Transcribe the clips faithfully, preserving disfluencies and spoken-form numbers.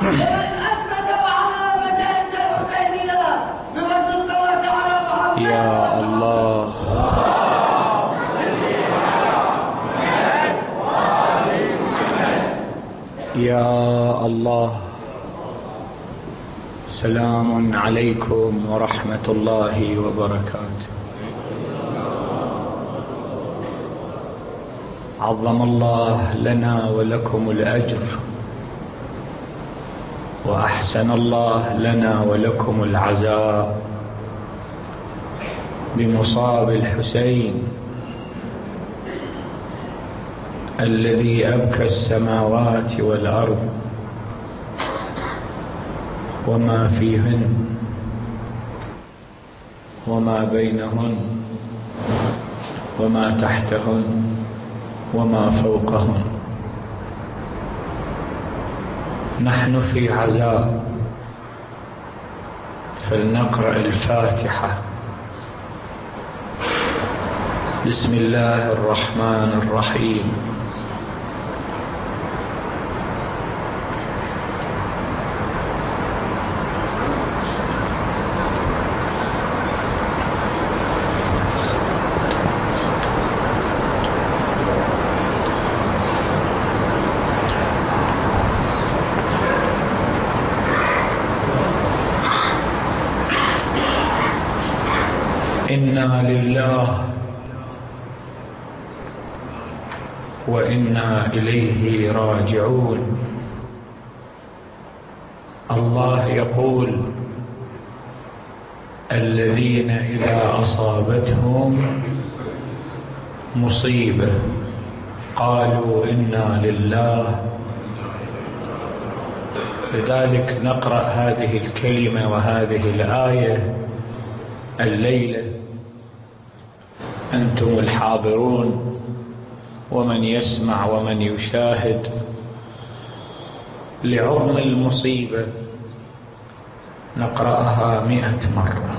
يا الله يا الله. سلام عليكم ورحمة الله وبركاته. عظم الله لنا ولكم الأجر، وأحسن الله لنا ولكم العزاء بمصاب الحسين الذي أبكى السماوات والأرض وما فيهن وما بينهن وما تحتهن وما فوقهن. نحن في عزاء، فلنقرأ الفاتحة. بسم الله الرحمن الرحيم. إنا لله وإنا إليه راجعون. الله يقول: الذين إذا أصابتهم مصيبة قالوا إنا لله. لذلك نقرأ هذه الكلمة وهذه الآية الليلة أنتم الحاضرون ومن يسمع ومن يشاهد، لعظم المصيبة نقرأها مئة مرة.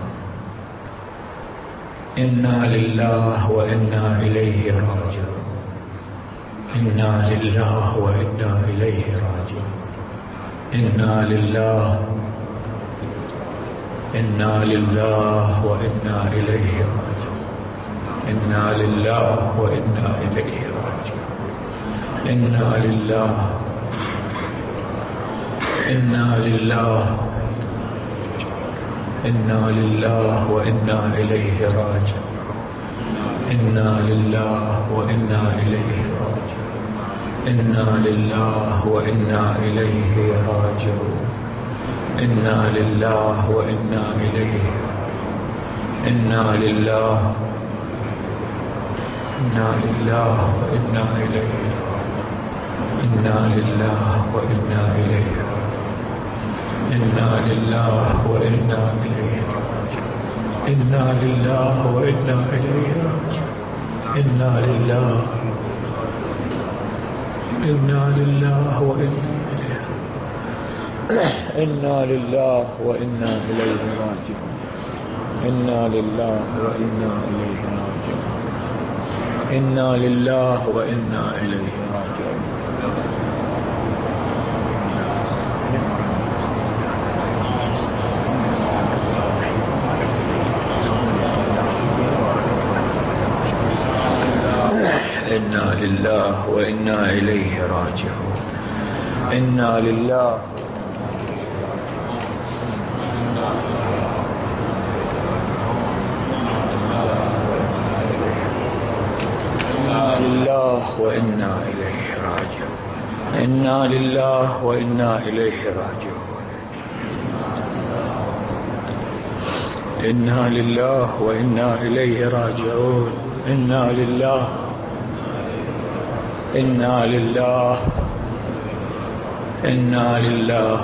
إنا لله وإنا إليه راجعون. إنا لله وإنا إليه راجعون. إنا لله إنا لله وإنا إليه راجعون. إنا لله وإنا إليه راجعون. إنا لله إنا لله إنا لله وإنا إليه راجعون. إنا لله وإنا إليه راجعون. إنا لله وإنا إليه راجعون. إنا لله وإنا إليه. إنا لله إنا لله وإنا إليه. إنا لله وإنا إليه. إنا لله وإنا إليه. إنا لله وإنا إليه. إنا لله إنا لله وإنا إليه. إنا لله وإنا إليه راجعون. إنا لله وإنا إليه راجعون. إنا لله وإنا إليه راجعون. إنا لله وإنا إليه راجعون. إنا لله لله وإنا إليه راجعون. إنا لله وإنا إليه راجعون. إنا لله وإنا إليه راجعون. إنا لله إنا لله إنا لله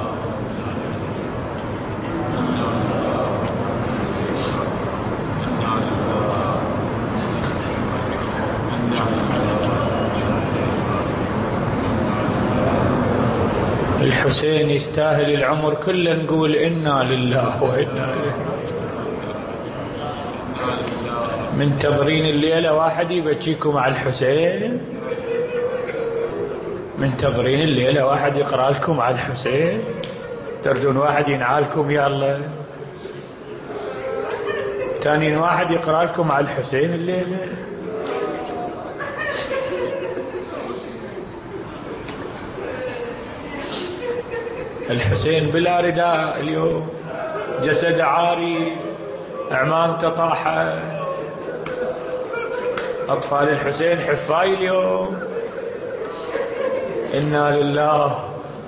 الحسين يستاهل العمر كله نقول إنا لله وإنا إليه. منتظرين الليلة واحد يبكيكم مع الحسين. منتظرين الليلة واحد يقرأ لكم على الحسين؟ تردون واحد ينعالكم يلا؟ تانين واحد يقرأ لكم على الحسين الليلة؟ الحسين بلا رداء اليوم، جسد عاري، أعمام تطاحت. أطفال الحسين حفاي اليوم. إنا لله.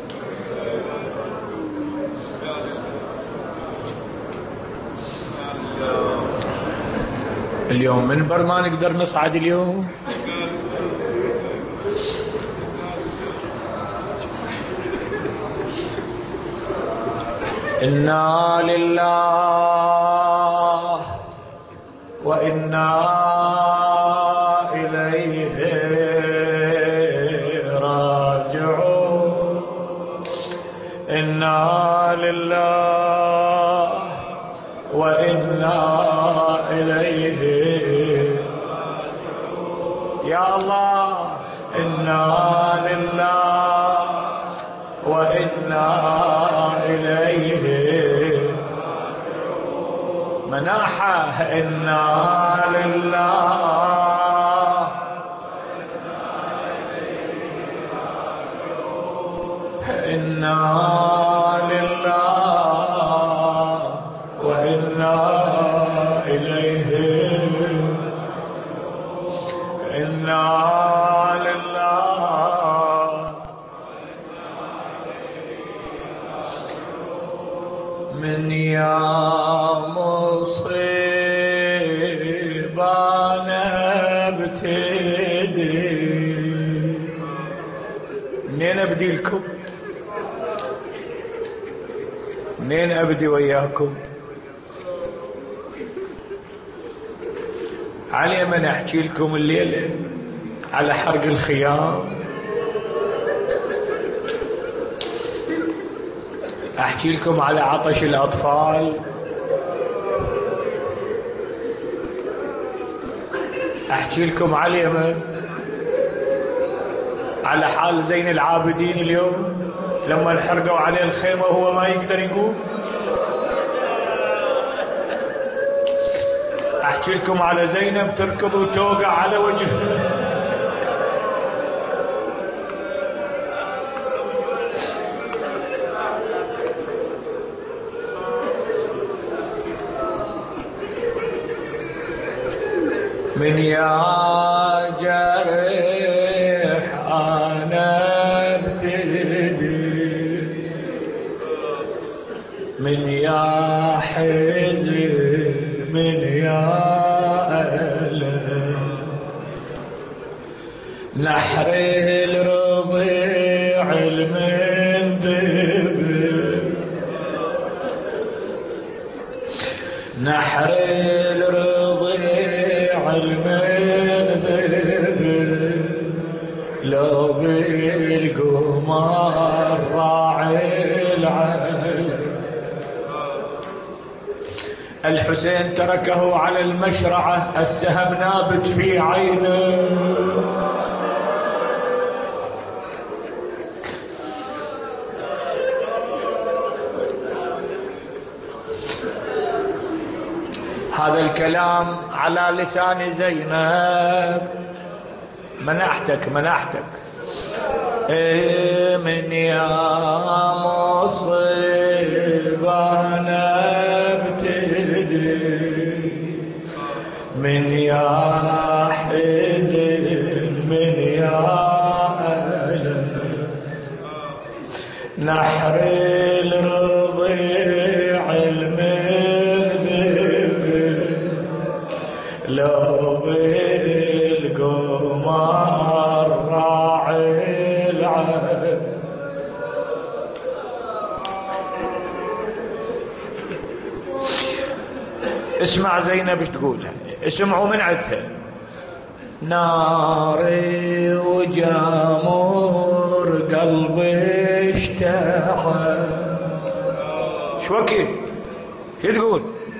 اليوم منبر ما نقدر نصعد اليوم. إنا لله وإنا إليه راجعون. إنا لله وإنا إليه يا الله. إنا لله وإنا إليه مناحة. إنا لله إنا لله وإنا إليه إنا لله. من يا مصيبانا ابتدي، منين ابدي لكم؟ منين ابدي وياكم؟ علي من احكي لكم الليله على حرق الخيام، احكي لكم على عطش الاطفال، احكي لكم على اليمن، على حال زين العابدين اليوم لما انحرقوا عليه الخيمه وهو ما يقدر يقوم. احكي لكم على زينب تركض وتوقع على وجهها. من يا جريح انا ابتدي، من يا حزن، من يا ألم، نحر الرضيع المنذب، نحر الرضيع المنذب، لو بالقمر راعي العلم. الحسين تركه على المشرعة، السهم نابت في عينه. هذا الكلام على لسان زينب. منحتك منحتك إيه من يا مصيبانا ابتدي، من يا حزن، من يا ألم، نحر الرضيع المذنب، لو بالقمر راعي العلم. اسمع زينب ايش تقول، اسمعوا من عندها. ناري وجامور قلبي اشتاق، شو وكيل شو تقول؟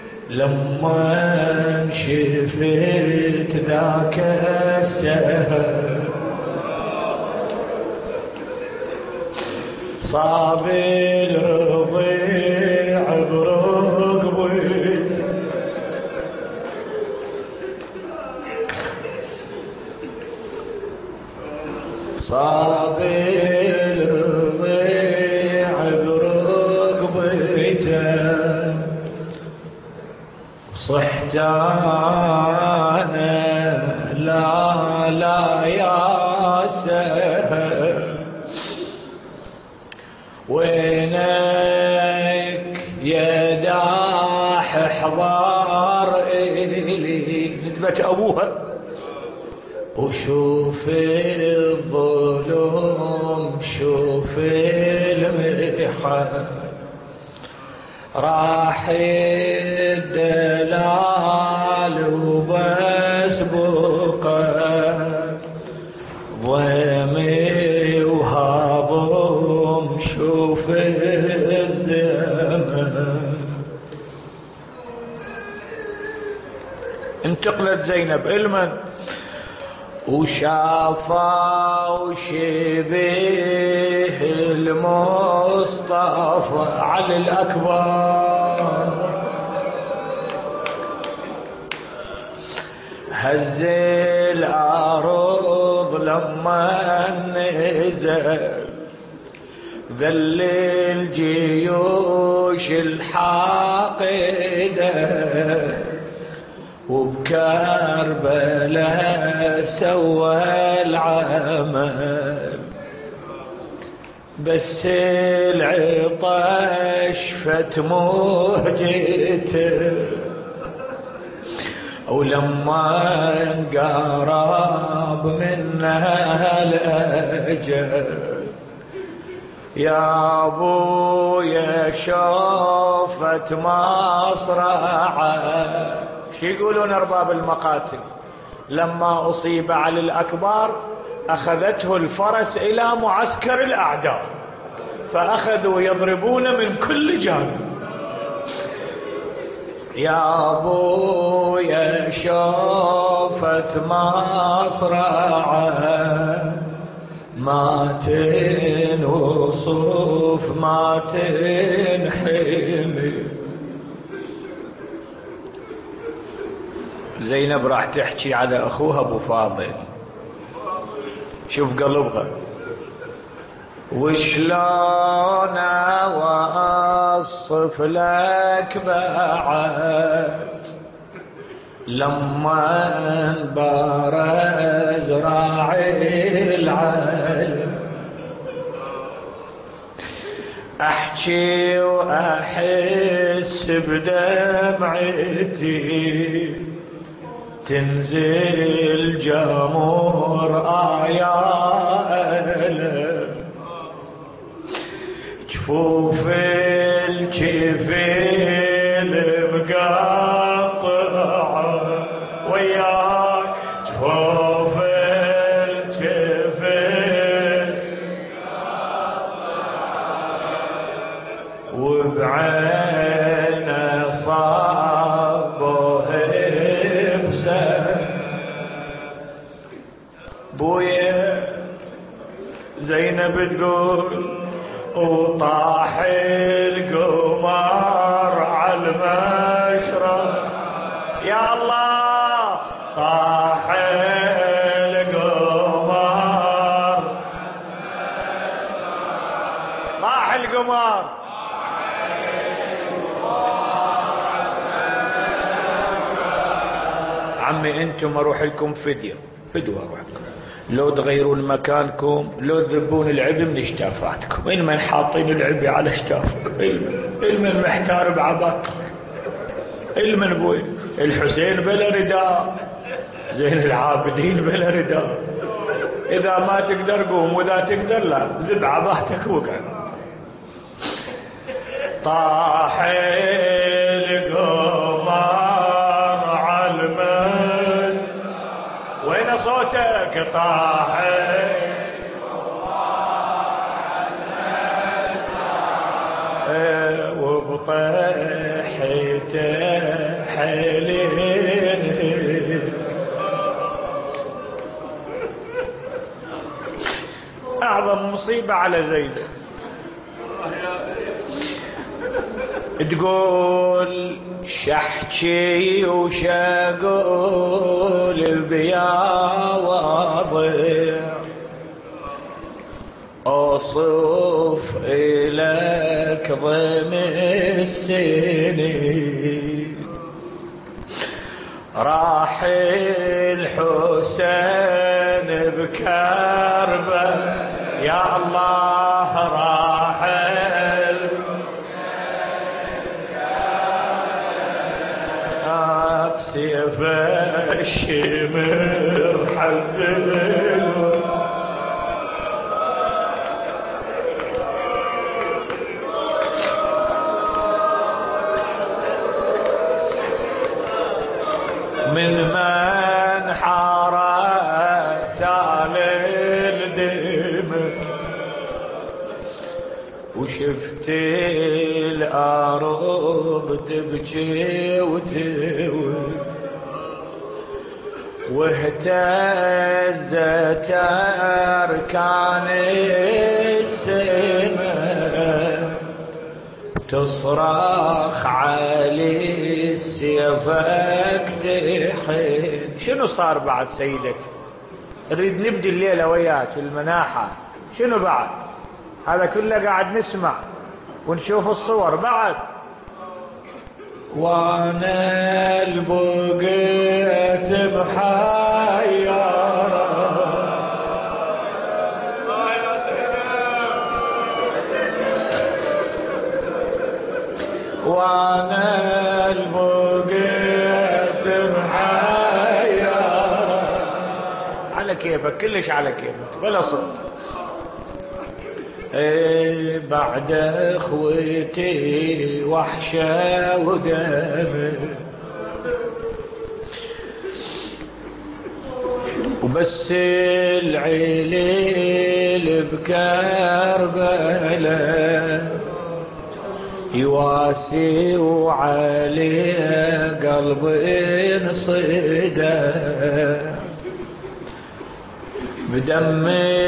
لما شفت ذاك السهر صاب الرضيع برقبتي صاب الرضيع برقبته صحت أنا لا لا يا سهل وينك يا داح احضر إلي ندبت أبوها وشوف الظلم شوف المحن راح الدلال وبس بقى ضيمي وهضم شوف الزمن. انتقلت زينب المن وشافا وشبيه المصطفى علي الأكبر هز الأرض لما نزل ذل الجيوش الحاقده وبكربلاء سوى العمل بس العطش فت موجته ولما قرب منها الأجل يا ابويا شوفت مصرعه. شو يقولون أرباب المقاتل؟ لما أصيب علي الأكبر أخذته الفرس إلى معسكر الأعداء فأخذوا يضربون من كل جانب. يا أبويا شوفت مصرعه ما تنوصف ما تنحمل. زينب راح تحكي على أخوها أبو فاضل شوف قلبها وشلون أوصف لك بعد لما بارز راعي العلم أحكي وأحس بدمعتي تنزل جمر آياله جفوف الجفيل مقطعه وياك جفوف الجفيل وبعينه صابه بويا. زينب تقول وطاح القمر على المشرق يا الله طاح القمر طاح القمر عمي انتم اروح لكم فدية فدوة اروح لكم لو تغيرون مكانكم لو تذبون العبء من اشتافاتكم انمن حاطين العبء على اشتافكم المن محتار بعبط المن بوي الحسين بلا رداء زين العابدين بلا رداء اذا ما تقدر قوم واذا تقدر لا ذب عباتك وقع. طاح القمر على المن وين صوتك طاح وبطيحته حيلين أعظم مصيبة على زينب تقول شحكي وشقول بيا واضع أوصف إلك ضم السنين راح الحسين بكربه يا الله راح الحسين بسيف الشمر حزن من من حرس على الدم وشفت الأرض تبكي وتوي واهتزت أركان السماء تصرخ علي السيفك تحن. شنو صار بعد سيدتي؟ نريد نبدي الليلة وياك في المناحة. شنو بعد؟ هذا كله قاعد نسمع ونشوف الصور بعد. وانا البقيت بحيارة وانا البقيت بحيارة على كيفك كلش على كيفك بلا صوت. ايه بعد اخوتي وحشة ودم وبس العليل بكربلاء يواسي وعليه قلبي انصدى بدم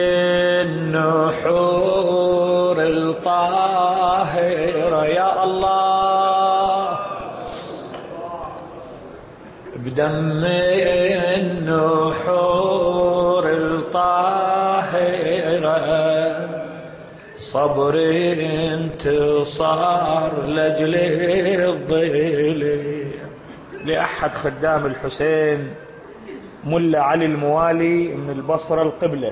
النحور الطاهرة يا الله بدم النحور الطاهرة صبر انتصار لأجل الظل. لأحد خدام الحسين ملا علي الموالي من البصرة القبلة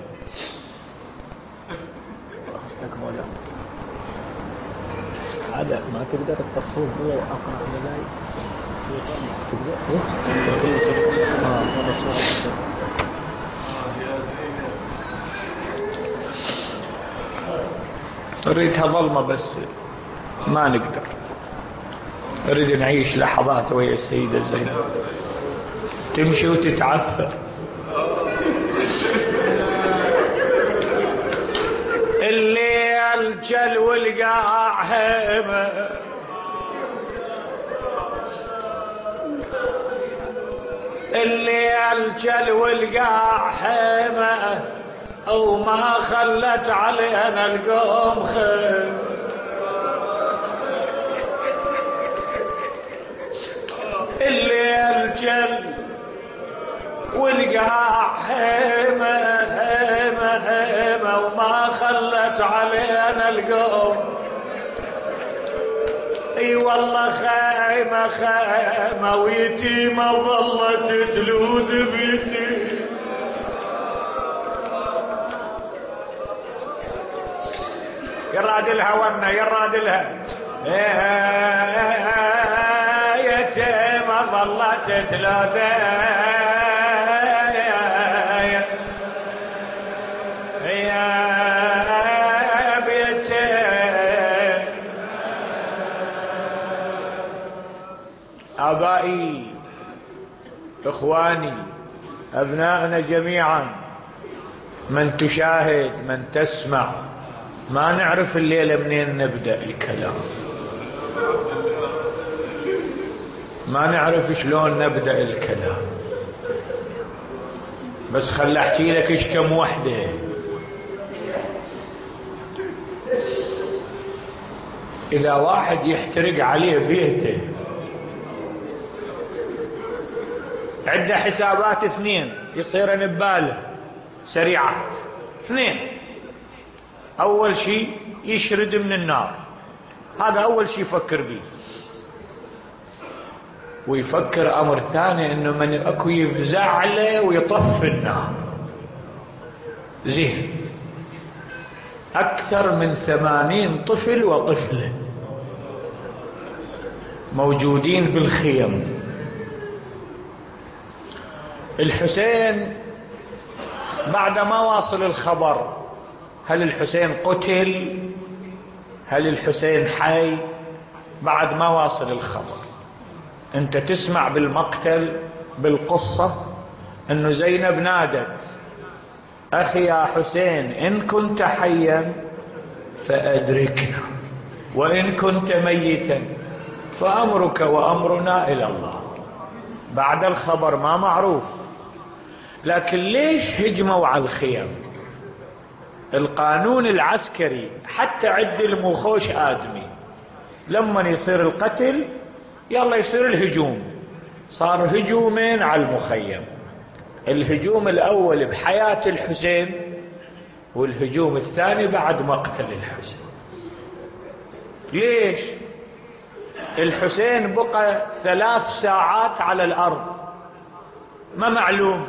هذا ما تقدر تطفوه هو أقرأ للاي نريدها ظلمة بس ما نقدر. نريد نعيش لحظات ويا السيدة زينب تمشي وتتعثر. الليل جل والقاع هيمة الليل جل والقاع هيمة وما خلت علينا القوم خيم. الليل جل والقاع هيمة هيمة هيمة وما خلت علينا القوم. اي والله خيمة خيمة ويتيمة ظلت تلوذ بيتي. يراد لها ونا يراد لها يتيمة ظلت تلوذ آبائي إخواني أبنائنا جميعا من تشاهد من تسمع ما نعرف الليلة منين نبدأ الكلام ما نعرف شلون نبدأ الكلام بس خل أحكي لك إيش كم وحدة. إذا واحد يحترق عليه بيته عنده حسابات اثنين يصيرن بباله سريعات اثنين. أول شيء يشرد من النار، هذا أول شيء يفكر به. ويفكر أمر ثاني إنه من أكو يفزع له ويطفي النار. زين، أكثر من ثمانين طفل وطفلة موجودين بالخيم. الحسين بعد ما واصل الخبر، هل الحسين قتل؟ هل الحسين حي؟ بعد ما واصل الخبر انت تسمع بالمقتل بالقصة انه زينب نادت: اخي يا حسين ان كنت حيا فادركنا، وان كنت ميتا فامرك وامرنا الى الله. بعد الخبر ما معروف، لكن ليش هجموا على الخيام؟ القانون العسكري حتى عد المخوش آدمي لما يصير القتل يلا يصير الهجوم. صار هجومين على المخيم، الهجوم الأول بحياة الحسين والهجوم الثاني بعد مقتل الحسين. ليش؟ الحسين بقى ثلاث ساعات على الأرض ما معلوم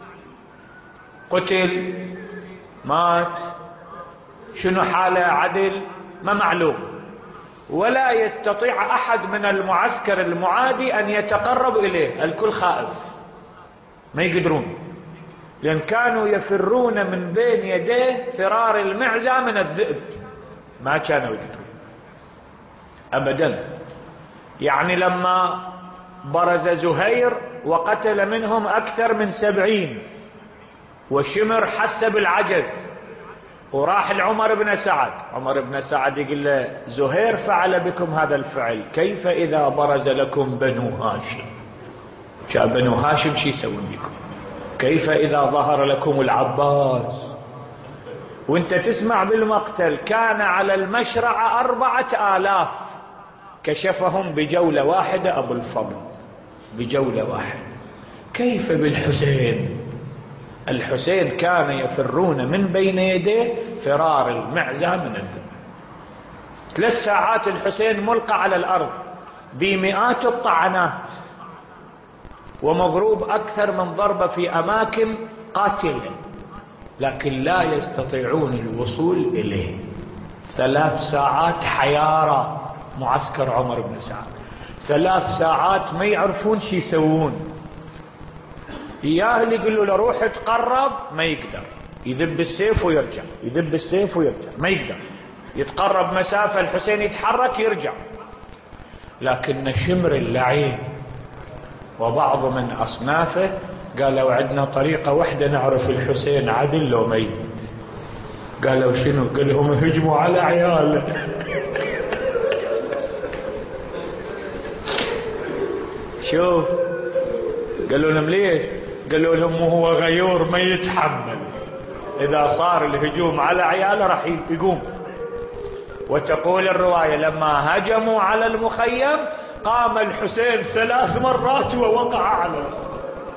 قتل مات شنو حاله عدل ما معلوم، ولا يستطيع أحد من المعسكر المعادي أن يتقرب إليه، الكل خائف ما يقدرون، لأن كانوا يفرون من بين يديه فرار المعزة من الذئب، ما كانوا يقدرون أبدا. يعني لما برز زهير وقتل منهم أكثر من سبعين وشمر حس بالعجز وراح لعمر بن سعد، عمر بن سعد يقول له: زهير فعل بكم هذا الفعل، كيف إذا برز لكم بنو هاشم؟ شا بنو هاشم شي يسوون بكم؟ كيف إذا ظهر لكم العباس؟ وانت تسمع بالمقتل كان على المشرع أربعة آلاف كشفهم بجولة واحدة أبو الفضل، بجولة واحدة. كيف بالحسين؟ الحسين كان يفرون من بين يديه فرار المعزة من الذئب. ثلاث ساعات الحسين ملقى على الأرض بمئات الطعنات ومضروب أكثر من ضربة في أماكن قاتلة، لكن لا يستطيعون الوصول إليه. ثلاث ساعات حيارة معسكر عمر بن سعد، ثلاث ساعات ما يعرفون شي يسوون. إياه اللي يقول له روح تقرب ما يقدر، يذب السيف ويرجع، يذب السيف ويرجع، ما يقدر يتقرب مسافة. الحسين يتحرك يرجع. لكن شمر اللعين وبعض من أصنافه قالوا عندنا طريقة واحدة نعرف الحسين عدل لو ميت. قالوا شنو؟ قال لهم هجموا على عياله. شوف قالوا لهم ليش؟ قالوا لهم هو غيور ما يتحمل، إذا صار الهجوم على عياله راح يقوم. وتقول الرواية لما هجموا على المخيم قام الحسين ثلاث مرات ووقع على الأرض،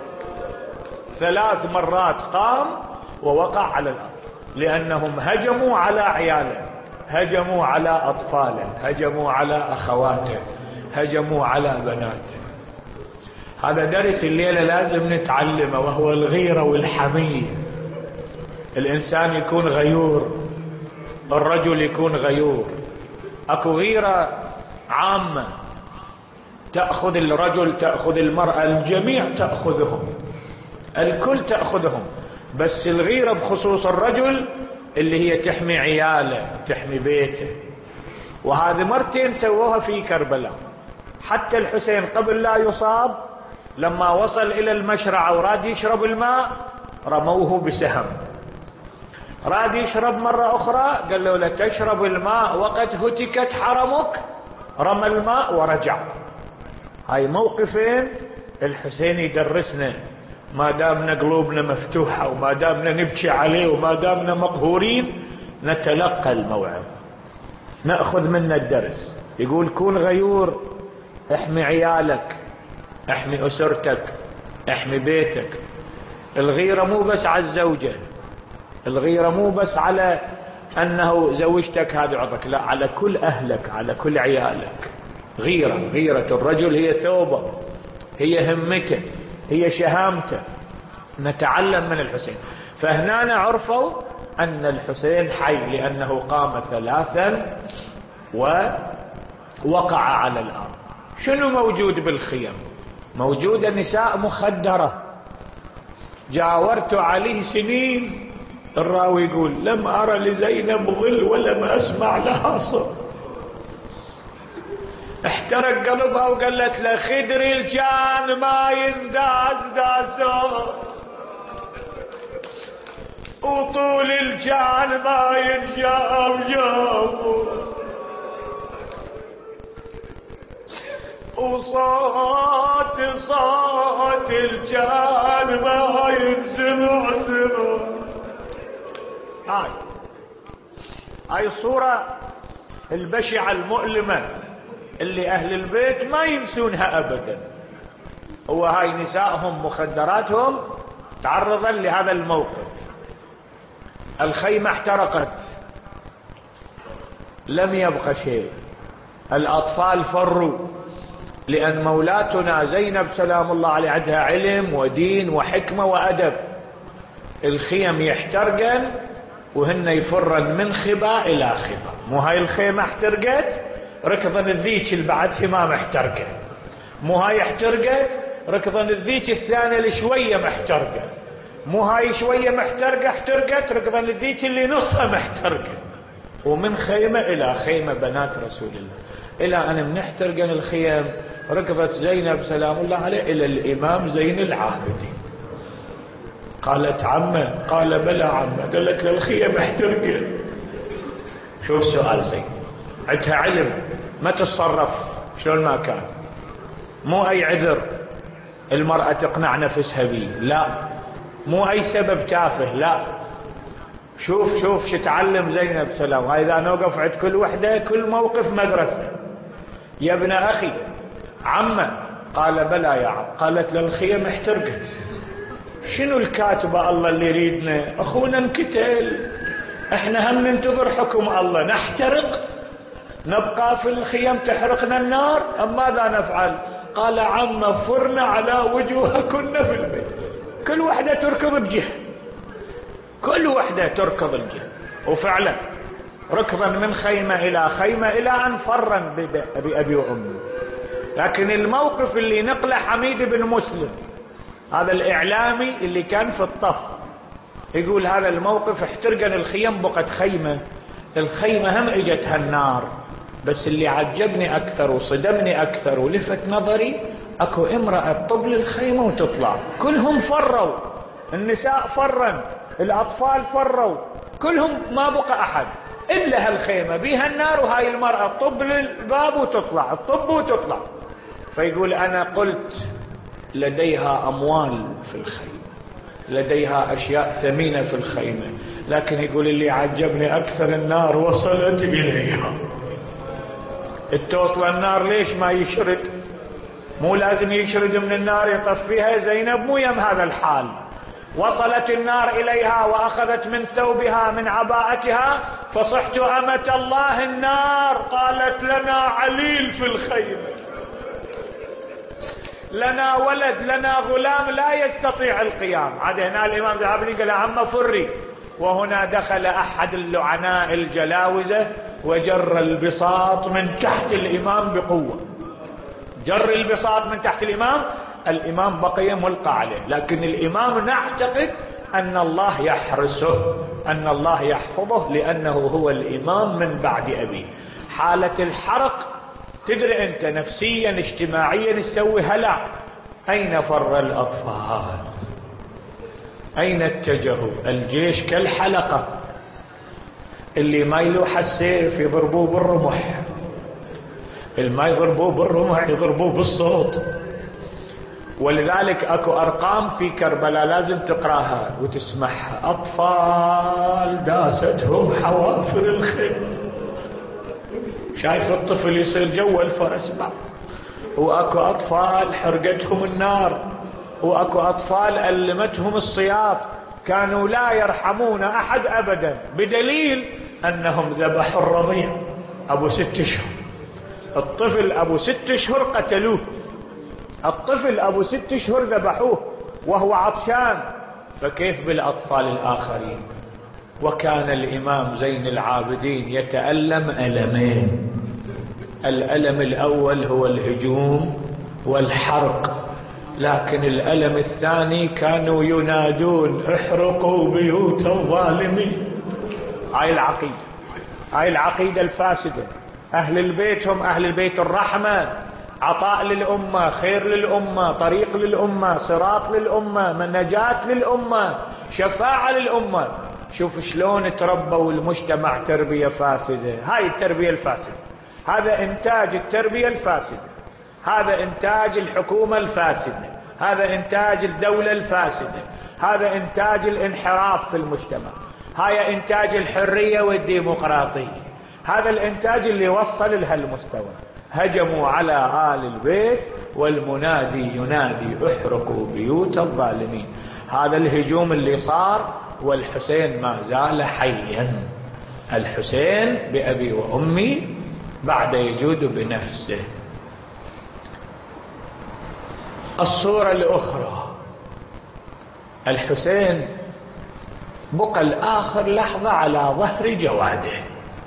ثلاث مرات قام ووقع على الأرض، لأنهم هجموا على عياله، هجموا على أطفاله، هجموا على أخواته، هجموا على بناته. هذا درس الليلة لازم نتعلمه، وهو الغيرة والحمية. الإنسان يكون غيور، الرجل يكون غيور. أكو غيرة عامة تأخذ الرجل، تأخذ المرأة، الجميع تأخذهم، الكل تأخذهم، بس الغيرة بخصوص الرجل اللي هي تحمي عياله، تحمي بيته. وهذه مرتين سووها في كربلاء. حتى الحسين قبل لا يصاب لما وصل إلى المشرع وراد يشرب الماء رموه بسهم، راد يشرب مرة أخرى قال له لا تشرب الماء وقد هتكت حرمك، رمى الماء ورجع. هاي موقفين الحسين يدرسنا ما دامنا قلوبنا مفتوحة، وما دامنا نبكي عليه، وما دامنا مقهورين نتلقى الموعظة. نأخذ منه الدرس. يقول كون غيور، احمي عيالك، احمي أسرتك، احمي بيتك. الغيرة مو بس على الزوجة، الغيرة مو بس على أنه زوجتك هذه عرضك، لا، على كل أهلك، على كل عيالك. غيرة غيرة الرجل هي ثوبه، هي همته، هي شهامته. نتعلم من الحسين. فهنا عرفوا أن الحسين حي لأنه قام ثلاثا ووقع على الأرض. شنو موجود بالخيم؟ موجود نساء مخدرة. جاورت عليه سنين، الراوي يقول لم أرى لزينب ظل ولم أسمع لها صوت. احترق قلبها وقالت له خدري الجان ما ينداس داسو، وطول الجان ما ينشاف جابو، وصوت صوت الجان ما ينسمع سمع. هاي هاي الصورة البشعة المؤلمة اللي أهل البيت ما ينسونها أبدا. هو هاي نسائهم مخدراتهم تعرضا لهذا الموقف. الخيمة احترقت، لم يبق شيء. الأطفال فروا، لأن مولاتنا زينب سلام الله عليه عندها علم ودين وحكمة وأدب. الخيم يحترقن وهن يفرن من خبا إلى خبا. مو هاي الخيمة احترقت ركضن الذيك اللي بعد حمام احترقت، مو هاي احترقت ركضن الذيك الثانية اللي شوية محترقة، مو هاي شوية محترقة احترقت ركضن الذيك اللي نصها محترقة. ومن خيمة إلى خيمة بنات رسول الله، إلى أن بنحترقن الخيم ركضت زينب سلام الله عليه إلى الإمام زين العابدين. قالت عمه، قال بلى عمه. قالت للخيم احترقت. شوف سؤال زين، عندها علم ما تتصرف شلون ما كان، مو أي عذر المرأة تقنع نفسها به، لا، مو أي سبب تافه، لا. شوف شوف شتعلم زينب سلام. هاي إذا نوقف عند كل وحدة كل موقف مدرسة. يا ابن أخي، عمه، قال بلى يا عم. قالت للخيم احترقت. شنو الكاتبة الله اللي يريدنا؟ أخونا انقتل، احنا هم ننتظر حكم الله، نحترق نبقى في الخيم تحرقنا النار أم ماذا نفعل؟ قال عم فرنا على وجوهكن في البيت. كل وحدة تركض بجهة، كل وحدة تركض الجهة. وفعلا ركضا من خيمة إلى خيمة إلى أن فرن بأبي وأمي. لكن الموقف اللي نقله حميد بن مسلم هذا الإعلامي اللي كان في الطف يقول هذا الموقف احترقن الخيم بقت خيمة. الخيمة هم اجتها النار، بس اللي عجبني أكثر وصدمني أكثر ولفت نظري أكو امرأة تطب للخيمة وتطلع. كلهم فروا، النساء فرن، الأطفال فروا، كلهم ما بقى أحد إلا هالخيمة بيها النار، وهاي المرأة تطب للباب وتطلع، تطب وتطلع. فيقول أنا قلت لديها أموال في الخيمة، لديها أشياء ثمينة في الخيمة، لكن يقول اللي عجبني أكثر النار وصلت إليها. التوصل النار ليش ما يشرد؟ مو لازم يشرد من النار يطفيها. زينب مو يم هذا الحال، وصلت النار إليها وأخذت من ثوبها من عباءتها. فصحت أمة الله النار، قالت لنا عليل في الخيمة، لنا ولد لنا غلام لا يستطيع القيام. عاد هنا الإمام ذهبني قال عم فري. وهنا دخل أحد اللعناء الجلاوزة وجر البساط من تحت الإمام بقوة، جر البساط من تحت الإمام. الإمام بقي ملقى عليه، لكن الإمام نعتقد أن الله يحرسه، أن الله يحفظه، لأنه هو الإمام من بعد أبيه. حالة الحرق تدري أنت نفسيا اجتماعيا تسوي هلع. أين فر الأطفال؟ أين اتجهوا؟ الجيش كالحلقة، اللي ما يلوح السيف يضربوه بالرمح، اللي ما يضربوه بالرمح يضربوه بالصوت. ولذلك اكو ارقام في كربلاء لازم تقراها وتسمعها. اطفال داستهم حوافر الخيل، شايف الطفل يصير جوا الفرس بعد، واكو اطفال حرقتهم النار، واكو اطفال ألمتهم الصياط، كانوا لا يرحمون احد ابدا، بدليل انهم ذبحوا الرضيع ابو ست اشهر. الطفل ابو ست اشهر قتلوه، الطفل ابو ست اشهر ذبحوه وهو عطشان، فكيف بالاطفال الاخرين؟ وكان الامام زين العابدين يتألم ألمين، الألم الاول هو الهجوم والحرق، لكن الألم الثاني كانوا ينادون احرقوا بيوت الظالمين. هاي العقيدة، هاي العقيدة الفاسدة. أهل البيت هم أهل البيت الرحمة، عطاء للأمة، خير للأمة، طريق للأمة، صراط للأمة، نجاة للأمة، شفاعة للأمة. شوف شلون تربوا المجتمع تربية فاسدة. هاي التربية الفاسدة، هذا إنتاج التربية الفاسدة، هذا إنتاج الحكومة الفاسدة، هذا إنتاج الدولة الفاسدة، هذا إنتاج الانحراف في المجتمع، هاي إنتاج الحرية والديمقراطية، هذا الإنتاج اللي وصل لها المستوى. هجموا على آل البيت والمنادي ينادي احرقوا بيوت الظالمين. هذا الهجوم اللي صار والحسين ما زال حيا. الحسين بأبي وأمي بعد يجود بنفسه. الصورة الأخرى، الحسين بقى الآخر لحظة على ظهر جواده.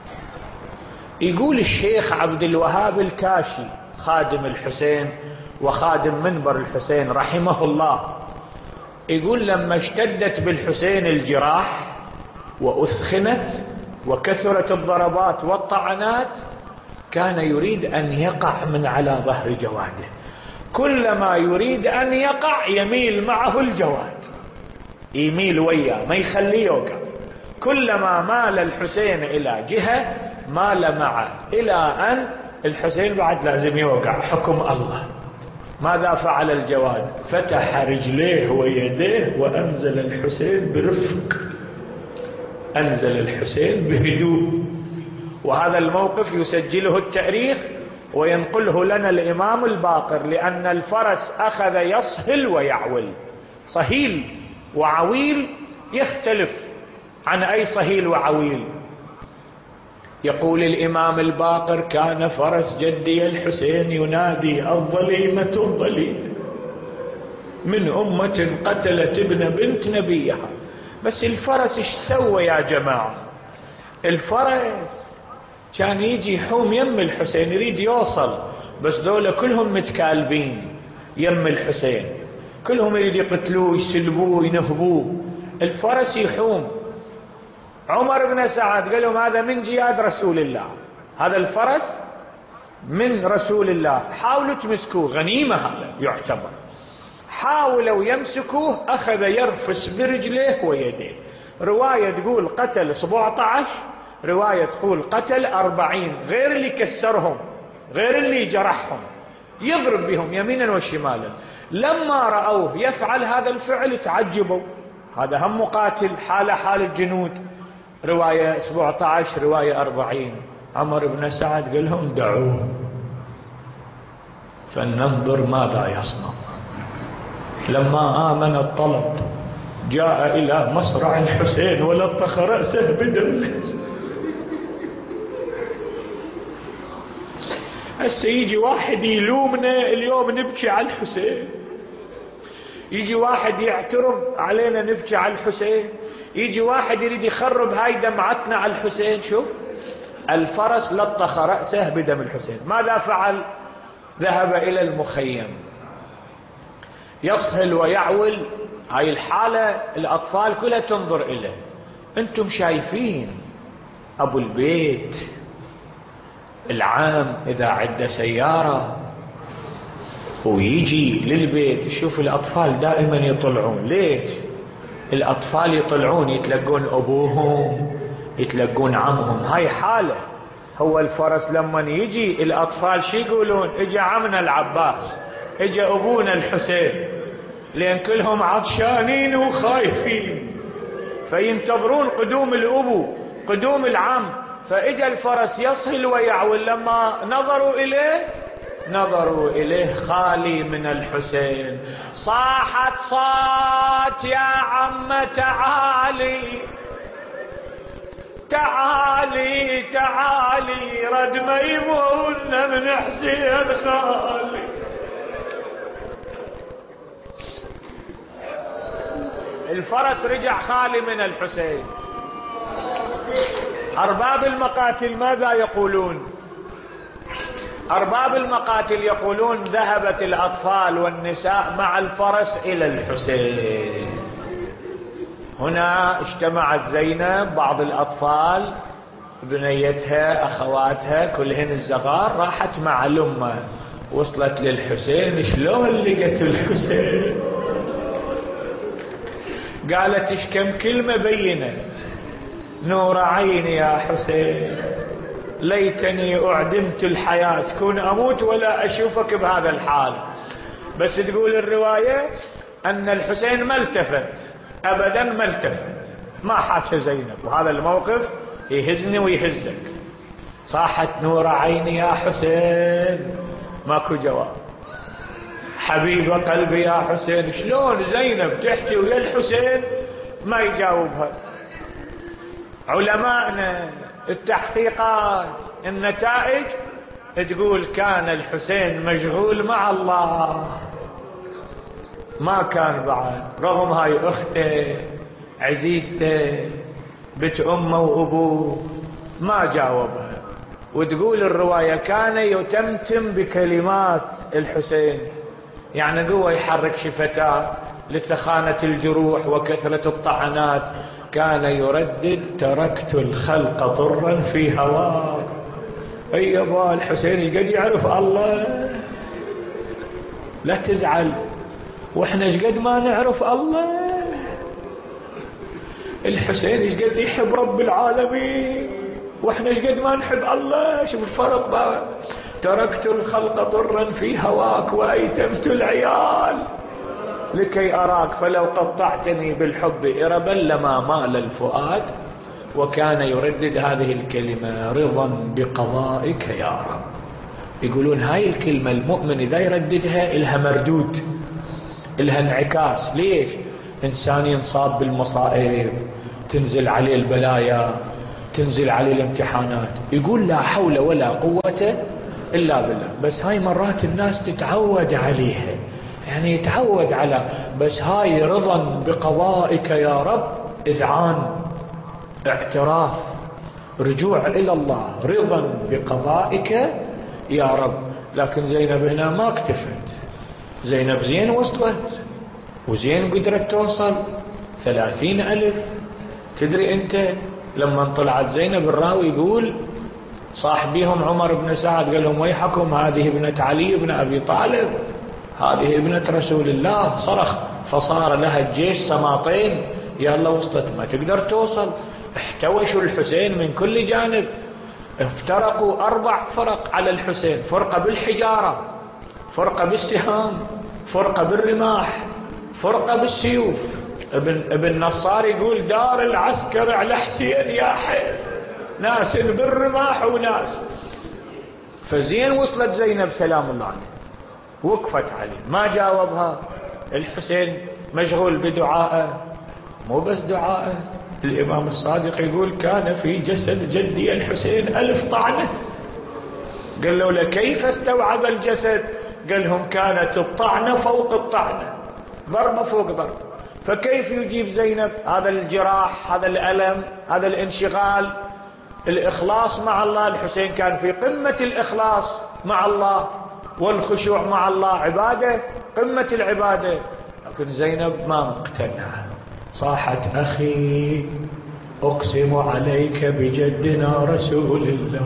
يقول الشيخ عبد الوهاب الكاشي خادم الحسين وخادم منبر الحسين رحمه الله، يقول لما اشتدت بالحسين الجراح وأثخنت وكثرت الضربات والطعنات، كان يريد أن يقع من على ظهر جواده، كلما يريد أن يقع يميل معه الجواد، يميل وياه ما يخليه يوقع. كلما مال الحسين إلى جهة مال معه، إلى أن الحسين بعد لازم يوقع، حكم الله. ماذا فعل الجواد؟ فتح رجليه ويديه وأنزل الحسين برفق، أنزل الحسين بهدوء. وهذا الموقف يسجله التاريخ وينقله لنا الإمام الباقر، لأن الفرس أخذ يصهل ويعول. صهيل وعويل يختلف عن أي صهيل وعويل. يقول الإمام الباقر كان فرس جدي الحسين ينادي الظليمة الظليمة من أمة قتلت ابن بنت نبيها. بس الفرس ايش سوى يا جماعة؟ الفرس كان يجي يحوم يم الحسين، يريد يوصل، بس دول كلهم متكالبين يم الحسين، كلهم يريد يقتلوه يسلبوه ينهبوه. الفرس يحوم. عمر بن سعد قال لهم هذا من جياد رسول الله، هذا الفرس من رسول الله، حاولوا تمسكوه، غنيمة هذا يعتبر. حاولوا يمسكوه، أخذ يرفس برجليه ويديه. رواية تقول قتل سبعة عشر، رواية تقول قتل أربعين، غير اللي كسرهم، غير اللي جرحهم، يضرب بهم يمينا وشمالا. لما رأوه يفعل هذا الفعل تعجبوا، هذا هم مقاتل حال حال الجنود. رواية سبعة عشر، رواية أربعين. عمر بن سعد قال لهم دعوه فلننظر ماذا يصنع. لما آمن الطلب جاء إلى مصرع الحسين ولطخ رأسه بدم. هسه يجي واحد يلومنا اليوم نبكي على الحسين، يجي واحد يعترض علينا نبكي على الحسين، يجي واحد يريد يخرب هاي دمعتنا على الحسين. شوف الفرس لطخ رأسه بدم الحسين. ماذا فعل؟ ذهب إلى المخيم يصهل ويعول. هاي الحالة الأطفال كلها تنظر إليه. أنتم شايفين أبو البيت العام إذا عنده سيارة ويجي للبيت، شوف الأطفال دائما يطلعون. ليش؟ الأطفال يطلعون يتلقون أبوهم، يتلقون عمهم. هاي حالة. هو الفرس لما يجي الأطفال شي يقولون؟ اجا عمنا العباس، اجا أبونا الحسين، لأن كلهم عطشانين وخايفين، فينتظرون قدوم الأبو، قدوم العم. فإجا الفرس يصل ويعول، لما نظروا إليه نظروا إليه خالي من الحسين. صاحت صوت يا عم تعالي تعالي تعالي، رد ما يمرنا من حسين خالي. الفرس رجع خالي من الحسين. أرباب المقاتل ماذا يقولون؟ أرباب المقاتل يقولون ذهبت الأطفال والنساء مع الفرس إلى الحسين. هنا اجتمعت زينب، بعض الأطفال، بنيتها، أخواتها، كلهن الصغار، راحت مع الأمة، وصلت للحسين. شلون لقت الحسين؟ قالت ايش كم كلمة بينت: نور عيني يا حسين، ليتني أعدمت الحياة، كون أموت ولا أشوفك بهذا الحال. بس تقول الرواية أن الحسين ما التفت أبدا، ما التفت، ما حاش زينب. وهذا الموقف يهزني ويهزك. صاحت نور عيني يا حسين، ماكو جواب. حبيب قلبي يا حسين. شلون زينب تحكي ويا الحسين ما يجاوبها؟ علماءنا التحقيقات النتائج تقول كان الحسين مشغول مع الله، ما كان بعد، رغم هاي اخته عزيزته بنت امه وابوه ما جاوبها. وتقول الرواية كان يتمتم بكلمات الحسين، يعني قوة يحرك شفتاه لثخانة الجروح وكثرة الطعنات. كان يردد: تركت الخلق طرا في هواك. اي يابا الحسين ايش قد يعرف الله، لا تزعل، واحنا ايش قد ما نعرف الله. الحسين ايش قد يحب رب العالمين، واحنا ايش قد ما نحب الله. شوف الفرق بقى. تركت الخلق طرا في هواك وايتمت العيال لكي أراك، فلو قطعتني بالحب إربا لما مال الفؤاد. وكان يردد هذه الكلمة: رضا بقضائك يا رب. يقولون هاي الكلمة المؤمن إذا يرددها إلها مردود، إلها انعكاس. ليش؟ إنسان ينصاب بالمصائب، تنزل عليه البلايا، تنزل عليه الامتحانات، يقول لا حول ولا قوة إلا بالله. بس هاي مرات الناس تتعود عليها، يعني يتعود على، بس هاي رضا بقضائك يا رب، إذعان، اعتراف، رجوع إلى الله، رضا بقضائك يا رب. لكن زينب هنا ما اكتفت. زينب زين وصلت وزين قدرت توصل ثلاثين ألف. تدري أنت لما طلعت زينب، الراوي يقول صاحبيهم عمر بن سعد قال لهم: ويحكم، هذه ابنة علي بن أبي طالب، هذه ابنة رسول الله. صرخ، فصار لها الجيش سماطين. يا الله وصلت ما تقدر توصل. احتوشوا الحسين من كل جانب، افترقوا أربع فرق على الحسين: فرقة بالحجارة، فرقة بالسهام، فرقة بالرماح، فرقة بالسيوف. ابن, ابن نصار يقول: دار العسكر على حسين يا حيث، ناس بالرماح وناس. فزين وصلت زينب سلام الله عليه، وقفت عليه، ما جاوبها. الحسين مشغول بدعائه، مو بس دعائه، الإمام الصادق يقول: كان في جسد جدي الحسين ألف طعنة. قال له: لكيف استوعب الجسد؟ قال لهم: كانت الطعنة فوق الطعنة، ضربة فوق ضربة. فكيف يجيب زينب هذا الجراح، هذا الألم، هذا الانشغال؟ الإخلاص مع الله. الحسين كان في قمة الإخلاص مع الله والخشوع مع الله، عبادة قمة العبادة. لكن زينب ما مقتنعة. صاحت: أخي أقسم عليك بجدنا رسول الله،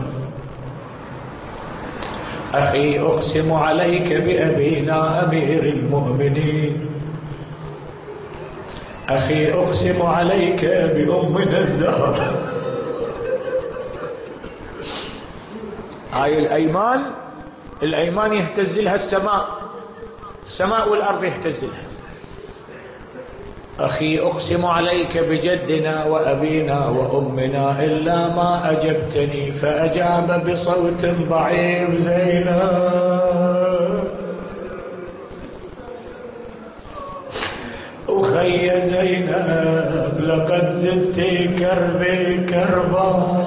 أخي أقسم عليك بأبينا أمير المؤمنين، أخي أقسم عليك بأمنا الزهراء. هاي الأيمان، الأيمان يهتز لها السماء، السماء والأرض يهتز لها. أخي أقسم عليك بجدنا وأبينا وأمنا إلا ما أجبتني. فأجاب بصوت ضعيف: زينب أخي زينب لقد زدتي كربي كربا،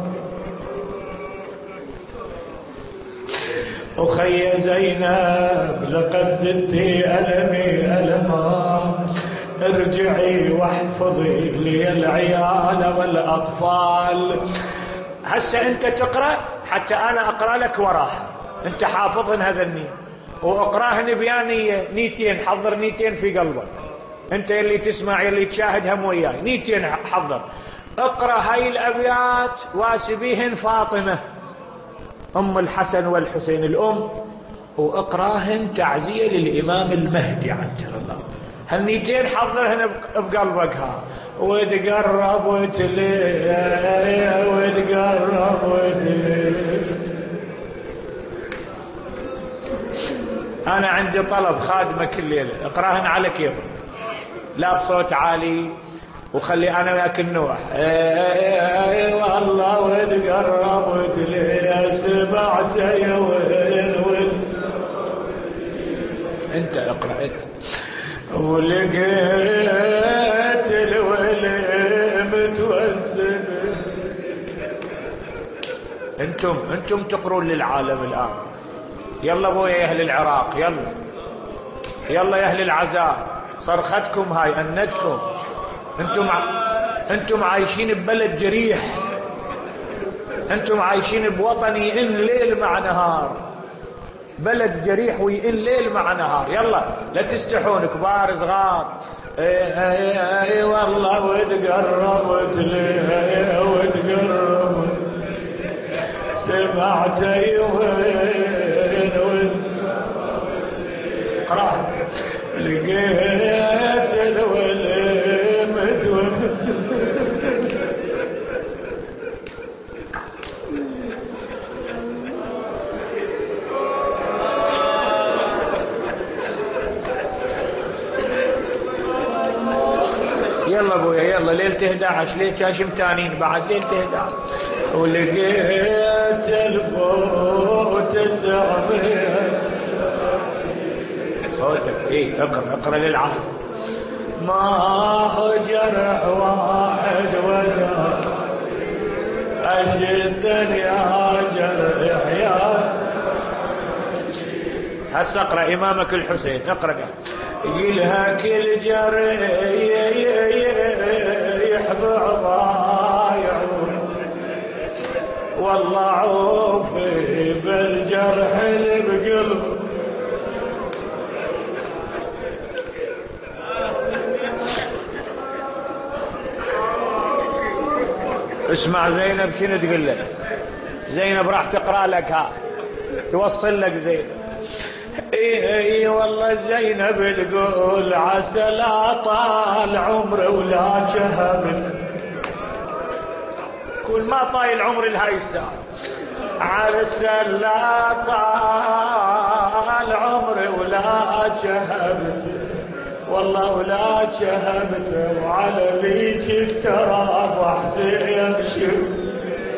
أخي زينب لقد زدتي ألمي ألما، ارجعي واحفظي لي العيال والأطفال. هسه أنت تقرأ حتى أنا أقرأ لك وراها، أنت حافظهن هذني وأقراهن بيانية نيتين، حضر نيتين في قلبك، أنت اللي تسمع اللي تشاهد هم وياي، نيتين حضر. اقرأ هاي الأبيات واسبيهن فاطمة أم الحسن والحسين الأم، واقراهن تعزية للإمام المهدي عجل الله. هالنيتين حضرهن بقلبك ها، وتقرب وتلي وتقرب وتلي. أنا عندي طلب خادمة كل ليلة، اقراهن على كيفك، لا بصوت عالي، وخلي أنا وياك النوح. اي والله وتقرب وتلي، سمعت يا وين وين. انت اقرأ انت. ولقيت الولي متوسم. انتم انتم تقرون للعالم الآن. يلا ابويا يا اهل العراق، يلا يلا يا اهل العزاء، صرختكم هاي أندكم. انتم ع... انتم عايشين ببلد جريح، انتم عايشين بوطن يئن ليل مع نهار، بلد جريح ويئن ليل مع نهار. يلا لا تستحون كبار صغار. اي اي اي والله وتقرب وتلي وتقرب، سمعت وين وين. اقرأ. لقيت الولي متوفى. يلا ابويا يلا، ليلة احد عشر ليه شاشم تانين بعد ليلة احد عشر. ولقيت الفوق تسعمية. صوتك ايه، اقرأ اقرأ للعالم. ما هو جرح واحد وجع أشدن يا جرح يا. هسه اقرأ امامك الحسين، اقرأ. يلها كل جرح يحبع ضايع، والله عوفي بالجرح اللي بقلبه. اسمع زينب شنو تقول لك. زينب راح تقرأ لك ها، توصل لك زينب. اي اي والله زينب تقول عسى لا طال عمري ولا جهبت. كل ما طايل عمري لهاي الساعة، عسى لا طال عمري ولا جهبت، والله ولا جهبت، وعلى ذيك التراب حسين شوف.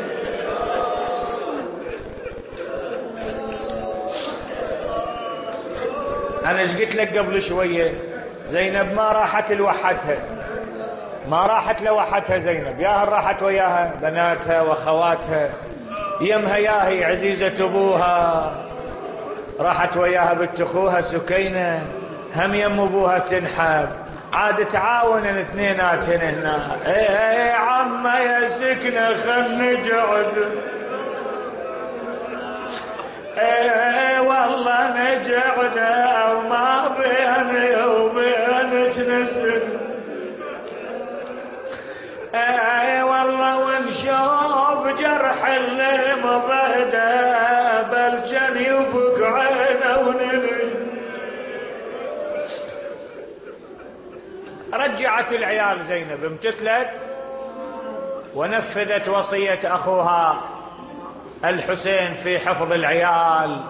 انا ايش قلت لك قبل شويه؟ زينب ما راحت لوحدها، ما راحت لوحدها زينب، ياها راحت وياها بناتها واخواتها، يمها ياهي عزيزة ابوها، راحت وياها بنت اخوها سكينة، هم يم ابوها تنحب، عاد تعاون الاثنيناتن هنا. اي اي عمه يا سكنة خل نقعد. اي والله نقعد وما بيني وبينك نسل. اي والله ونشوف جرح اللي مبهده بلجن يفك عينه وننش. رجعت العيال زينب، امتثلت ونفذت وصية اخوها الحسين في حفظ العيال